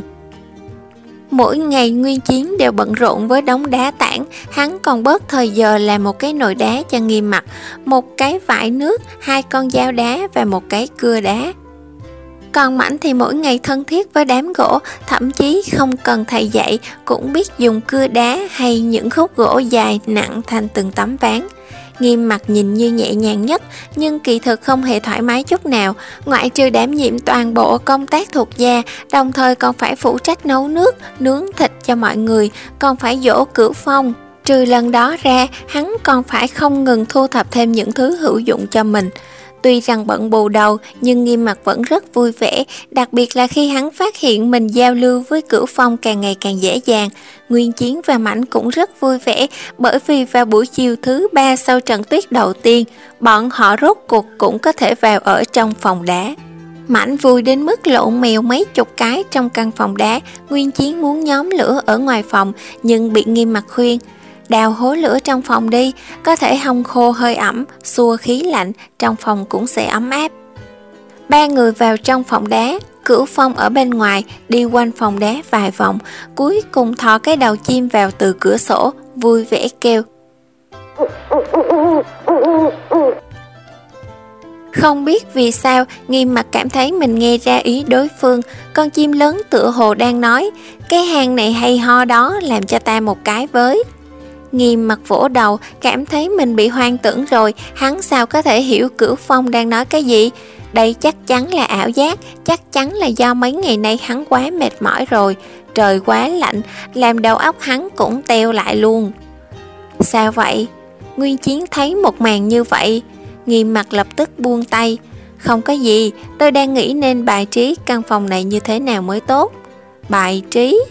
Mỗi ngày Nguyên Chiến đều bận rộn với đống đá tảng, hắn còn bớt thời giờ làm một cái nồi đá cho Nghiêm Mặc, một cái vại nước, hai con dao đá và một cái cưa đá. Còn Mãnh thì mỗi ngày thân thiết với đám gỗ, thậm chí không cần thầy dạy cũng biết dùng cưa đá hay những khúc gỗ dài nặng thành từng tấm ván. Nghiêm Mặc nhìn như nhẹ nhàng nhất, nhưng kỳ thực không hề thoải mái chút nào. Ngoại trừ đảm nhiệm toàn bộ công tác thuộc gia, đồng thời còn phải phụ trách nấu nước, nướng thịt cho mọi người, còn phải dỗ Cửu Phong. Trừ lần đó ra, hắn còn phải không ngừng thu thập thêm những thứ hữu dụng cho mình. Tuy rằng bận bù đầu, nhưng Nghiêm Mặc vẫn rất vui vẻ, đặc biệt là khi hắn phát hiện mình giao lưu với Cửu Phong càng ngày càng dễ dàng. Nguyên Chiến và Mãnh cũng rất vui vẻ, bởi vì vào buổi chiều thứ ba sau trận tuyết đầu tiên, bọn họ rốt cuộc cũng có thể vào ở trong phòng đá. Mãnh vui đến mức lộn mèo mấy chục cái trong căn phòng đá. Nguyên Chiến muốn nhóm lửa ở ngoài phòng, nhưng bị Nghiêm Mặc khuyên: đào hố lửa trong phòng đi, có thể hong khô hơi ẩm, xua khí lạnh, trong phòng cũng sẽ ấm áp. Ba người vào trong phòng đá, Cửu Phong ở bên ngoài đi quanh phòng đá vài vòng, cuối cùng thò cái đầu chim vào từ cửa sổ, vui vẻ kêu. Không biết vì sao, Nghiêm Mặc cảm thấy mình nghe ra ý đối phương. Con chim lớn tựa hồ đang nói: cái hang này hay ho đó, làm cho ta một cái với. Nghiêm Mặc vỗ đầu, cảm thấy mình bị hoang tưởng rồi, hắn sao có thể hiểu Cửu Phong đang nói cái gì. Đây chắc chắn là ảo giác, chắc chắn là do mấy ngày nay hắn quá mệt mỏi rồi, trời quá lạnh, làm đầu óc hắn cũng teo lại luôn. Sao vậy? Nguyên Chiến thấy một màn như vậy, Nghiêm Mặc lập tức buông tay. Không có gì, tôi đang nghĩ nên bài trí căn phòng này như thế nào mới tốt. Bài trí?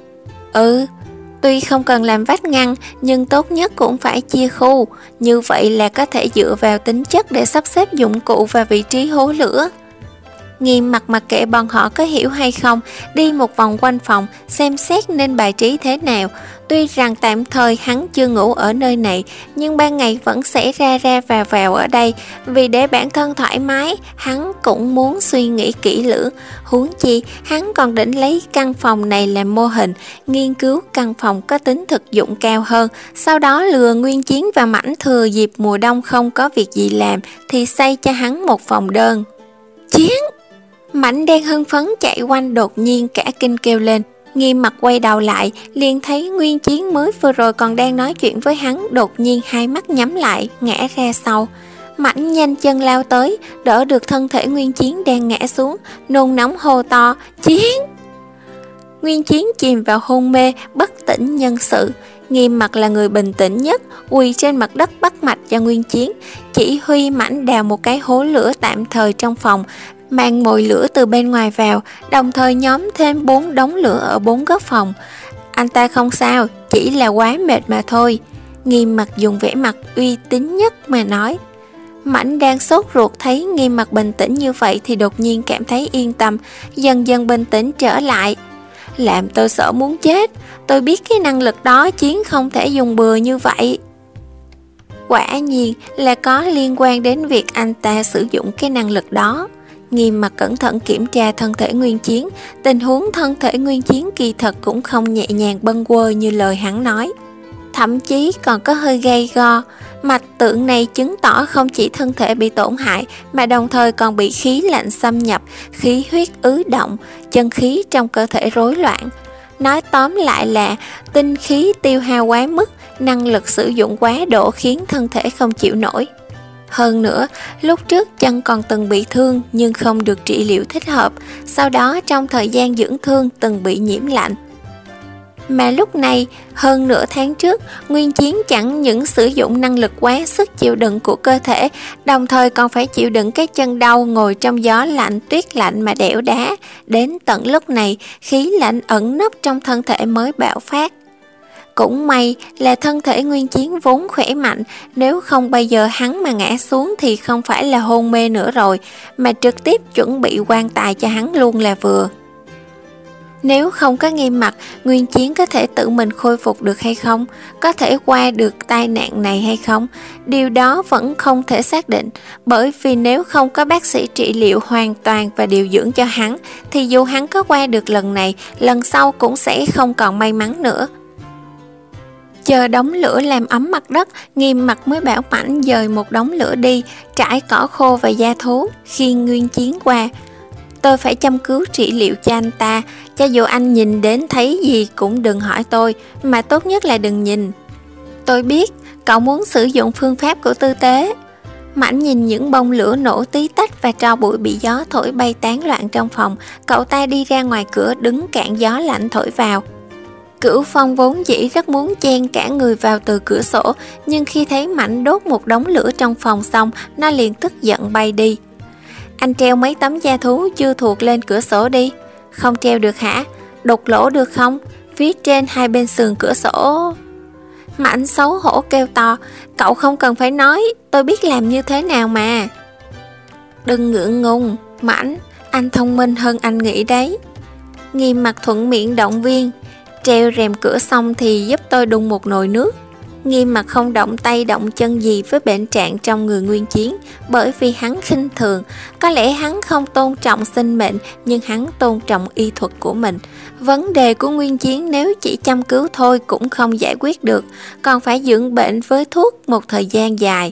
Ừ, tuy không cần làm vách ngăn, nhưng tốt nhất cũng phải chia khu, như vậy là có thể dựa vào tính chất để sắp xếp dụng cụ và vị trí hố lửa. Nghiêm Mặc mặc kệ bọn họ có hiểu hay không, đi một vòng quanh phòng, xem xét nên bài trí thế nào. Tuy rằng tạm thời hắn chưa ngủ ở nơi này, nhưng ban ngày vẫn sẽ ra ra vào vào ở đây. Vì để bản thân thoải mái, hắn cũng muốn suy nghĩ kỹ lưỡng. Huống chi, hắn còn định lấy căn phòng này làm mô hình, nghiên cứu căn phòng có tính thực dụng cao hơn. Sau đó lừa Nguyên Chiến và Mãnh thừa dịp mùa đông không có việc gì làm, thì xây cho hắn một phòng đơn. Chiến! Mãnh đang hưng phấn chạy quanh đột nhiên cả kinh kêu lên. Nghiêm Mặc quay đầu lại, liền thấy Nguyên Chiến mới vừa rồi còn đang nói chuyện với hắn, đột nhiên hai mắt nhắm lại, ngã ra sau. Mãnh nhanh chân lao tới, đỡ được thân thể Nguyên Chiến đang ngã xuống, nôn nóng hô to: Chiến! Nguyên Chiến chìm vào hôn mê, bất tỉnh nhân sự. Nghiêm Mặc là người bình tĩnh nhất, quỳ trên mặt đất bắt mạch cho Nguyên Chiến, chỉ huy Mãnh đào một cái hố lửa tạm thời trong phòng, mang mồi lửa từ bên ngoài vào, đồng thời nhóm thêm bốn đống lửa ở bốn góc phòng. Anh ta không sao, chỉ là quá mệt mà thôi. Nghiêm Mặc dùng vẻ mặt uy tín nhất mà nói. Mãnh đang sốt ruột thấy Nghiêm Mặc bình tĩnh như vậy thì đột nhiên cảm thấy yên tâm, dần dần bình tĩnh trở lại. Làm tôi sợ muốn chết, tôi biết cái năng lực đó Chiến không thể dùng bừa như vậy. Quả nhiên là có liên quan đến việc anh ta sử dụng cái năng lực đó. Nghiêm Mặc cẩn thận kiểm tra thân thể Nguyên Chiến, tình huống thân thể Nguyên Chiến kỳ thật cũng không nhẹ nhàng bâng quơ như lời hắn nói. Thậm chí còn có hơi gay go. Mạch tượng này chứng tỏ không chỉ thân thể bị tổn hại mà đồng thời còn bị khí lạnh xâm nhập, khí huyết ứ động, chân khí trong cơ thể rối loạn. Nói tóm lại là tinh khí tiêu hao quá mức, năng lực sử dụng quá độ khiến thân thể không chịu nổi. Hơn nữa, lúc trước chân còn từng bị thương nhưng không được trị liệu thích hợp, sau đó trong thời gian dưỡng thương từng bị nhiễm lạnh. Mà lúc này, hơn nửa tháng trước, Nguyên Chiến chẳng những sử dụng năng lực quá sức chịu đựng của cơ thể, đồng thời còn phải chịu đựng cái chân đau ngồi trong gió lạnh tuyết lạnh mà đẽo đá. Đến tận lúc này, khí lạnh ẩn nấp trong thân thể mới bạo phát. Cũng may là thân thể Nguyên Chiến vốn khỏe mạnh, nếu không bây giờ hắn mà ngã xuống thì không phải là hôn mê nữa rồi, mà trực tiếp chuẩn bị quan tài cho hắn luôn là vừa. Nếu không có Nghiêm Mặc, Nguyên Chiến có thể tự mình khôi phục được hay không? Có thể qua được tai nạn này hay không? Điều đó vẫn không thể xác định, bởi vì nếu không có bác sĩ trị liệu hoàn toàn và điều dưỡng cho hắn, thì dù hắn có qua được lần này, lần sau cũng sẽ không còn may mắn nữa. Chờ đống lửa làm ấm mặt đất, Nghiêm Mặc mới bảo Mãnh dời một đống lửa đi, trải cỏ khô và da thú, khiêng Nguyên Chiến qua. Tôi phải chăm cứu trị liệu cho anh ta, cho dù anh nhìn đến thấy gì cũng đừng hỏi tôi, mà tốt nhất là đừng nhìn. Tôi biết, cậu muốn sử dụng phương pháp của tư tế. Mãnh nhìn những bông lửa nổ tí tách và tro bụi bị gió thổi bay tán loạn trong phòng, cậu ta đi ra ngoài cửa đứng cản gió lạnh thổi vào. Cửu Phong vốn dĩ rất muốn chen cả người vào từ cửa sổ, nhưng khi thấy Mãnh đốt một đống lửa trong phòng xong, nó liền tức giận bay đi. Anh treo mấy tấm da thú chưa thuộc lên cửa sổ đi. Không treo được hả? Đục lỗ được không? Phía trên hai bên sườn cửa sổ. Mãnh xấu hổ kêu to, cậu không cần phải nói, tôi biết làm như thế nào mà. Đừng ngượng ngùng, Mãnh, anh thông minh hơn anh nghĩ đấy. Nghiêm Mặc thuận miệng động viên, treo rèm cửa xong thì giúp tôi đun một nồi nước. Nghiêm Mặc không động tay động chân gì với bệnh trạng trong người Nguyên Chiến, bởi vì hắn khinh thường. Có lẽ hắn không tôn trọng sinh mệnh, nhưng hắn tôn trọng y thuật của mình. Vấn đề của Nguyên Chiến nếu chỉ chăm cứu thôi cũng không giải quyết được, còn phải dưỡng bệnh với thuốc một thời gian dài.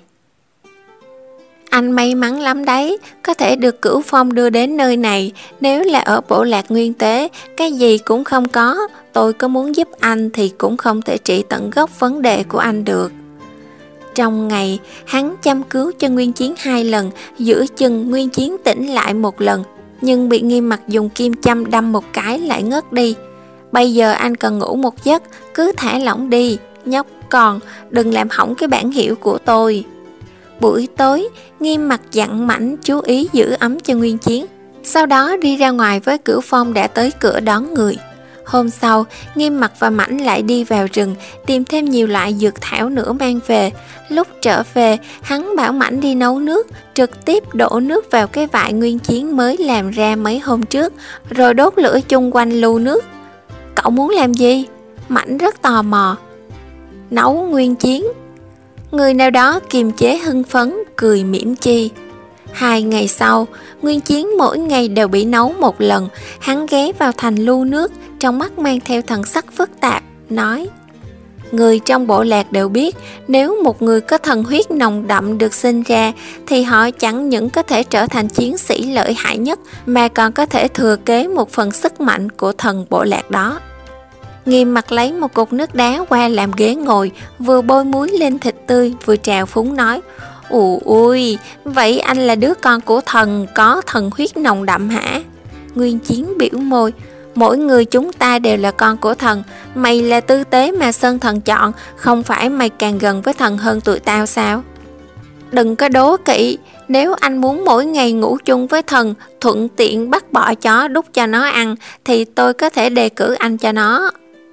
Anh may mắn lắm đấy, có thể được Cửu Phong đưa đến nơi này. Nếu là ở bộ lạc nguyên tế, cái gì cũng không có, tôi có muốn giúp anh thì cũng không thể trị tận gốc vấn đề của anh được. Trong ngày, hắn chăm cứu cho Nguyên Chiến hai lần, giữa chừng Nguyên Chiến tỉnh lại một lần, nhưng bị Nghiêm Mặc dùng kim châm đâm một cái lại ngất đi. Bây giờ anh cần ngủ một giấc, cứ thả lỏng đi, nhóc con, đừng làm hỏng cái bản hiệu của tôi. Buổi tối, Nghiêm Mặc dặn Mãnh chú ý giữ ấm cho Nguyên Chiến, sau đó đi ra ngoài với Cửu Phong đã tới cửa đón người. Hôm sau, Nghiêm Mặc và Mãnh lại đi vào rừng, tìm thêm nhiều loại dược thảo nữa mang về. Lúc trở về, hắn bảo Mãnh đi nấu nước, trực tiếp đổ nước vào cái vại Nguyên Chiến mới làm ra mấy hôm trước, rồi đốt lửa chung quanh lu nước. Cậu muốn làm gì? Mãnh rất tò mò. Nấu Nguyên Chiến. Người nào đó kiềm chế hưng phấn, cười mỉm chi. Hai ngày sau, Nguyên Chiến mỗi ngày đều bị nấu một lần. Hắn ghé vào thành lu nước, trong mắt mang theo thần sắc phức tạp, nói: người trong bộ lạc đều biết, nếu một người có thần huyết nồng đậm được sinh ra, thì họ chẳng những có thể trở thành chiến sĩ lợi hại nhất, mà còn có thể thừa kế một phần sức mạnh của thần bộ lạc đó. Nghiêm Mặc lấy một cục nước đá qua làm ghế ngồi, vừa bôi muối lên thịt tươi, vừa trào phúng nói: ù ui, vậy anh là đứa con của thần, có thần huyết nồng đậm hả? Nguyên Chiến biểu môi: mỗi người chúng ta đều là con của thần, mày là tư tế mà Sơn Thần chọn, không phải mày càng gần với thần hơn tụi tao sao? Đừng có đố kỵ, nếu anh muốn mỗi ngày ngủ chung với thần, thuận tiện bắt bọ chó đút cho nó ăn, thì tôi có thể đề cử anh cho nó.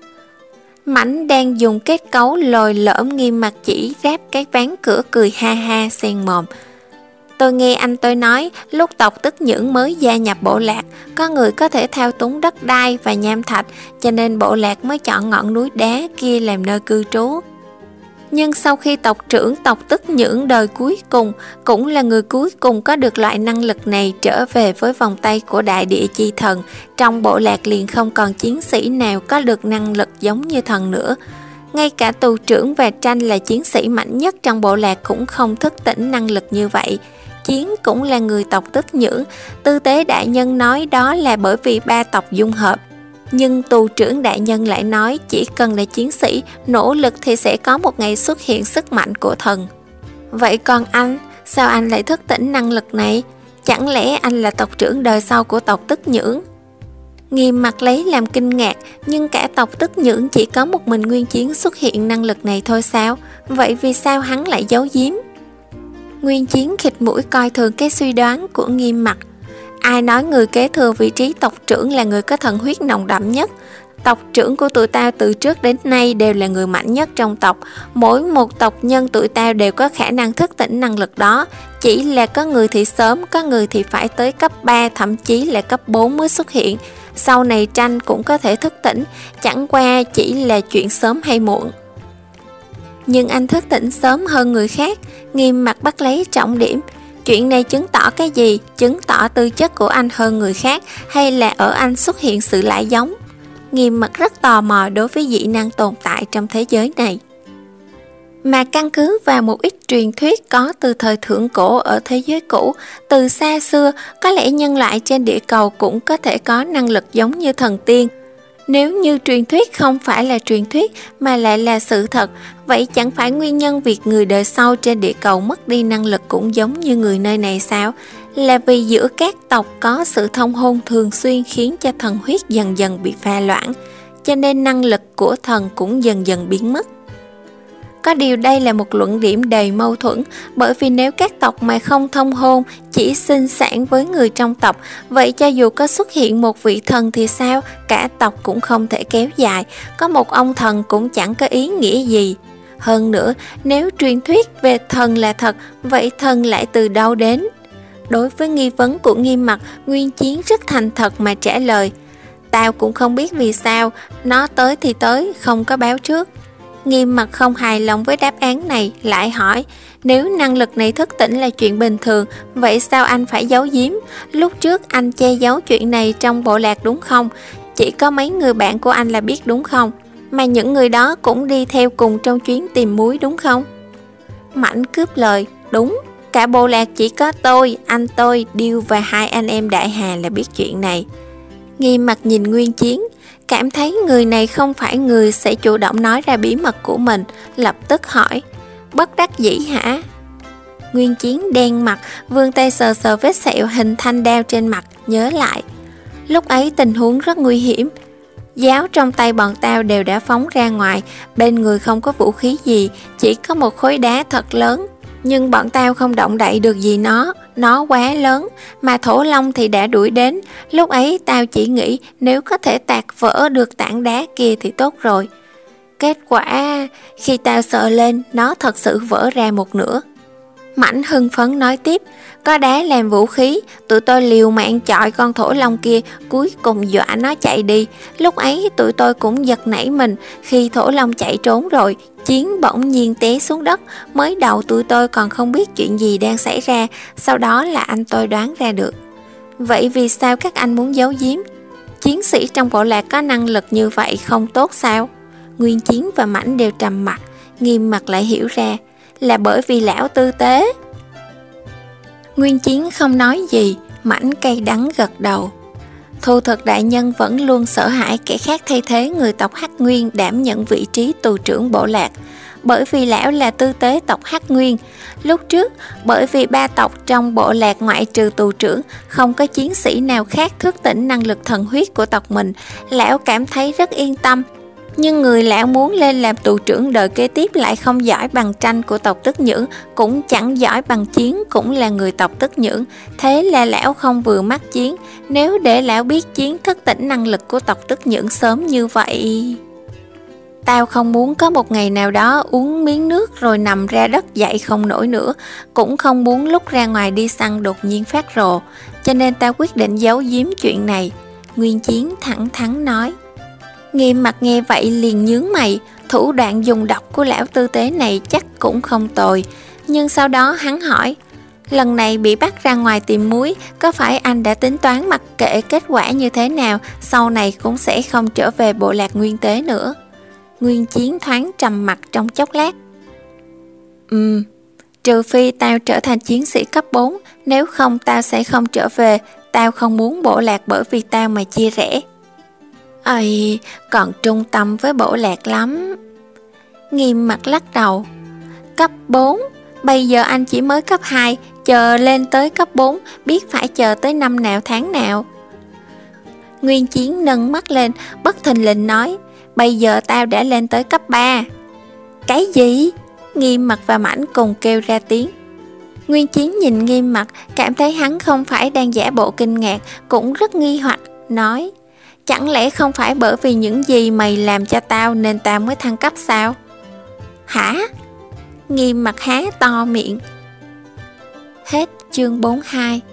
Mãnh đang dùng kết cấu lồi lõm Nghiêm Mặc chỉ ráp cái ván cửa cười ha ha xen mồm. Tôi nghe anh tôi nói, lúc tộc Tức Nhưỡng mới gia nhập bộ lạc, có người có thể thao túng đất đai và nham thạch, cho nên bộ lạc mới chọn ngọn núi đá kia làm nơi cư trú. Nhưng sau khi tộc trưởng tộc Tức Nhưỡng đời cuối cùng, cũng là người cuối cùng có được loại năng lực này, trở về với vòng tay của đại địa chi thần, trong bộ lạc liền không còn chiến sĩ nào có được năng lực giống như thần nữa. Ngay cả tù trưởng và Tranh là chiến sĩ mạnh nhất trong bộ lạc cũng không thức tỉnh năng lực như vậy. Chiến cũng là người tộc Tức Nhưỡng, tư tế đại nhân nói đó là bởi vì ba tộc dung hợp. Nhưng tù trưởng đại nhân lại nói chỉ cần là chiến sĩ, nỗ lực thì sẽ có một ngày xuất hiện sức mạnh của thần. Vậy còn anh, sao anh lại thức tỉnh năng lực này? Chẳng lẽ anh là tộc trưởng đời sau của tộc Tức Nhưỡng? Nghiêm mặt lấy làm kinh ngạc, nhưng cả tộc Tức Nhưỡng chỉ có một mình Nguyên Chiến xuất hiện năng lực này thôi sao? Vậy vì sao hắn lại giấu giếm? Nguyên Chiến khịt mũi coi thường cái suy đoán của Nghiêm mặt. Ai nói người kế thừa vị trí tộc trưởng là người có thần huyết nồng đậm nhất? Tộc trưởng của tụi tao từ trước đến nay đều là người mạnh nhất trong tộc. Mỗi một tộc nhân tụi tao đều có khả năng thức tỉnh năng lực đó. Chỉ là có người thì sớm, có người thì phải tới cấp ba, thậm chí là cấp bốn mới xuất hiện. Sau này Tranh cũng có thể thức tỉnh, chẳng qua chỉ là chuyện sớm hay muộn. Nhưng anh thức tỉnh sớm hơn người khác. Nghiêm mặt bắt lấy trọng điểm. Chuyện này chứng tỏ cái gì? Chứng tỏ tư chất của anh hơn người khác, hay là ở anh xuất hiện sự lạ giống? Nghiêm mặt rất tò mò đối với dị năng tồn tại trong thế giới này. Mà căn cứ vào một ít truyền thuyết có từ thời thượng cổ ở thế giới cũ, từ xa xưa, có lẽ nhân loại trên địa cầu cũng có thể có năng lực giống như thần tiên. Nếu như truyền thuyết không phải là truyền thuyết mà lại là sự thật, vậy chẳng phải nguyên nhân việc người đời sau trên địa cầu mất đi năng lực cũng giống như người nơi này sao? Là vì giữa các tộc có sự thông hôn thường xuyên khiến cho thần huyết dần dần bị pha loãng, cho nên năng lực của thần cũng dần dần biến mất. Có điều đây là một luận điểm đầy mâu thuẫn, bởi vì nếu các tộc mà không thông hôn, chỉ sinh sản với người trong tộc, vậy cho dù có xuất hiện một vị thần thì sao, cả tộc cũng không thể kéo dài, có một ông thần cũng chẳng có ý nghĩa gì. Hơn nữa, nếu truyền thuyết về thần là thật, vậy thần lại từ đâu đến? Đối với nghi vấn của Nghiêm mặt, Nguyên Chiến rất thành thật mà trả lời. Tao cũng không biết vì sao, nó tới thì tới, không có báo trước. Nghiêm mặt không hài lòng với đáp án này, lại hỏi, nếu năng lực này thức tỉnh là chuyện bình thường, vậy sao anh phải giấu giếm? Lúc trước anh che giấu chuyện này trong bộ lạc đúng không? Chỉ có mấy người bạn của anh là biết đúng không? Mà những người đó cũng đi theo cùng trong chuyến tìm muối đúng không? Mảnh cướp lời, đúng, cả bộ lạc chỉ có tôi, anh tôi, Điêu và hai anh em Đại Hà là biết chuyện này. Nghiêm mặt nhìn Nguyên Chiến, cảm thấy người này không phải người sẽ chủ động nói ra bí mật của mình, lập tức hỏi, bất đắc dĩ hả? Nguyên Chiến đen mặt, vươn tay sờ sờ vết sẹo hình thanh đao trên mặt, nhớ lại. Lúc ấy tình huống rất nguy hiểm, giáo trong tay bọn tao đều đã phóng ra ngoài, bên người không có vũ khí gì, chỉ có một khối đá thật lớn. Nhưng bọn tao không động đậy được gì nó, nó quá lớn, mà Thổ Long thì đã đuổi đến. Lúc ấy tao chỉ nghĩ nếu có thể tạc vỡ được tảng đá kia thì tốt rồi. Kết quả, khi tao sờ lên, nó thật sự vỡ ra một nửa. Mảnh hưng phấn nói tiếp, có đá làm vũ khí, tụi tôi liều mạng chọi con Thổ Long kia, cuối cùng dọa nó chạy đi. Lúc ấy tụi tôi cũng giật nảy mình, khi Thổ Long chạy trốn rồi, Chiến bỗng nhiên té xuống đất. Mới đầu tụi tôi còn không biết chuyện gì đang xảy ra, sau đó là anh tôi đoán ra được. Vậy vì sao các anh muốn giấu giếm? Chiến sĩ trong bộ lạc có năng lực như vậy không tốt sao? Nguyên Chiến và Mảnh đều trầm mặt, Nghiêm mặt lại hiểu ra, là bởi vì lão tư tế. Nguyên Chiến không nói gì, Mảnh cay đắng gật đầu. Thu Thực đại nhân vẫn luôn sợ hãi kẻ khác thay thế người tộc Hắc Nguyên đảm nhận vị trí tù trưởng bộ lạc, bởi vì lão là tư tế tộc Hắc Nguyên. Lúc trước, bởi vì ba tộc trong bộ lạc ngoại trừ tù trưởng, không có chiến sĩ nào khác thức tỉnh năng lực thần huyết của tộc mình, lão cảm thấy rất yên tâm. Nhưng người lão muốn lên làm tù trưởng đời kế tiếp lại không giỏi bằng Tranh của tộc Tức Nhưỡng, cũng chẳng giỏi bằng Chiến cũng là người tộc Tức Nhưỡng. Thế là lão không vừa mắt Chiến. Nếu để lão biết Chiến thức tỉnh năng lực của tộc Tức Nhưỡng sớm như vậy... Tao không muốn có một ngày nào đó uống miếng nước rồi nằm ra đất dậy không nổi nữa, cũng không muốn lúc ra ngoài đi săn đột nhiên phát rồ, cho nên tao quyết định giấu giếm chuyện này. Nguyên Chiến thẳng thắn nói. Nghiêm mặt nghe vậy liền nhướng mày, Thủ đoạn dùng độc của lão tư tế này chắc cũng không tồi. Nhưng sau đó hắn hỏi, lần này bị bắt ra ngoài tìm muối, có phải anh đã tính toán mặc kệ kết quả như thế nào, sau này cũng sẽ không trở về bộ lạc Nguyên Tế nữa? Nguyên Chiến thoáng trầm mặc trong chốc lát. Ừm, trừ phi tao trở thành chiến sĩ cấp bốn, nếu không tao sẽ không trở về. Tao không muốn bộ lạc bởi vì tao mà chia rẽ. Ây, còn trung tâm với bộ lạc lắm. Nghiêm mặt lắc đầu. Cấp bốn, bây giờ anh chỉ mới cấp hai, chờ lên tới cấp bốn, biết phải chờ tới năm nào tháng nào. Nguyên Chiến nâng mắt lên, bất thình lình nói, bây giờ tao đã lên tới cấp ba. Cái gì? Nghiêm mặt và Mãnh cùng kêu ra tiếng. Nguyên Chiến nhìn Nghiêm mặt, cảm thấy hắn không phải đang giả bộ kinh ngạc, cũng rất nghi hoặc, nói, chẳng lẽ không phải bởi vì những gì mày làm cho tao nên tao mới thăng cấp sao? Hả? Nghiêm mặt há to miệng. Hết chương bốn mươi hai.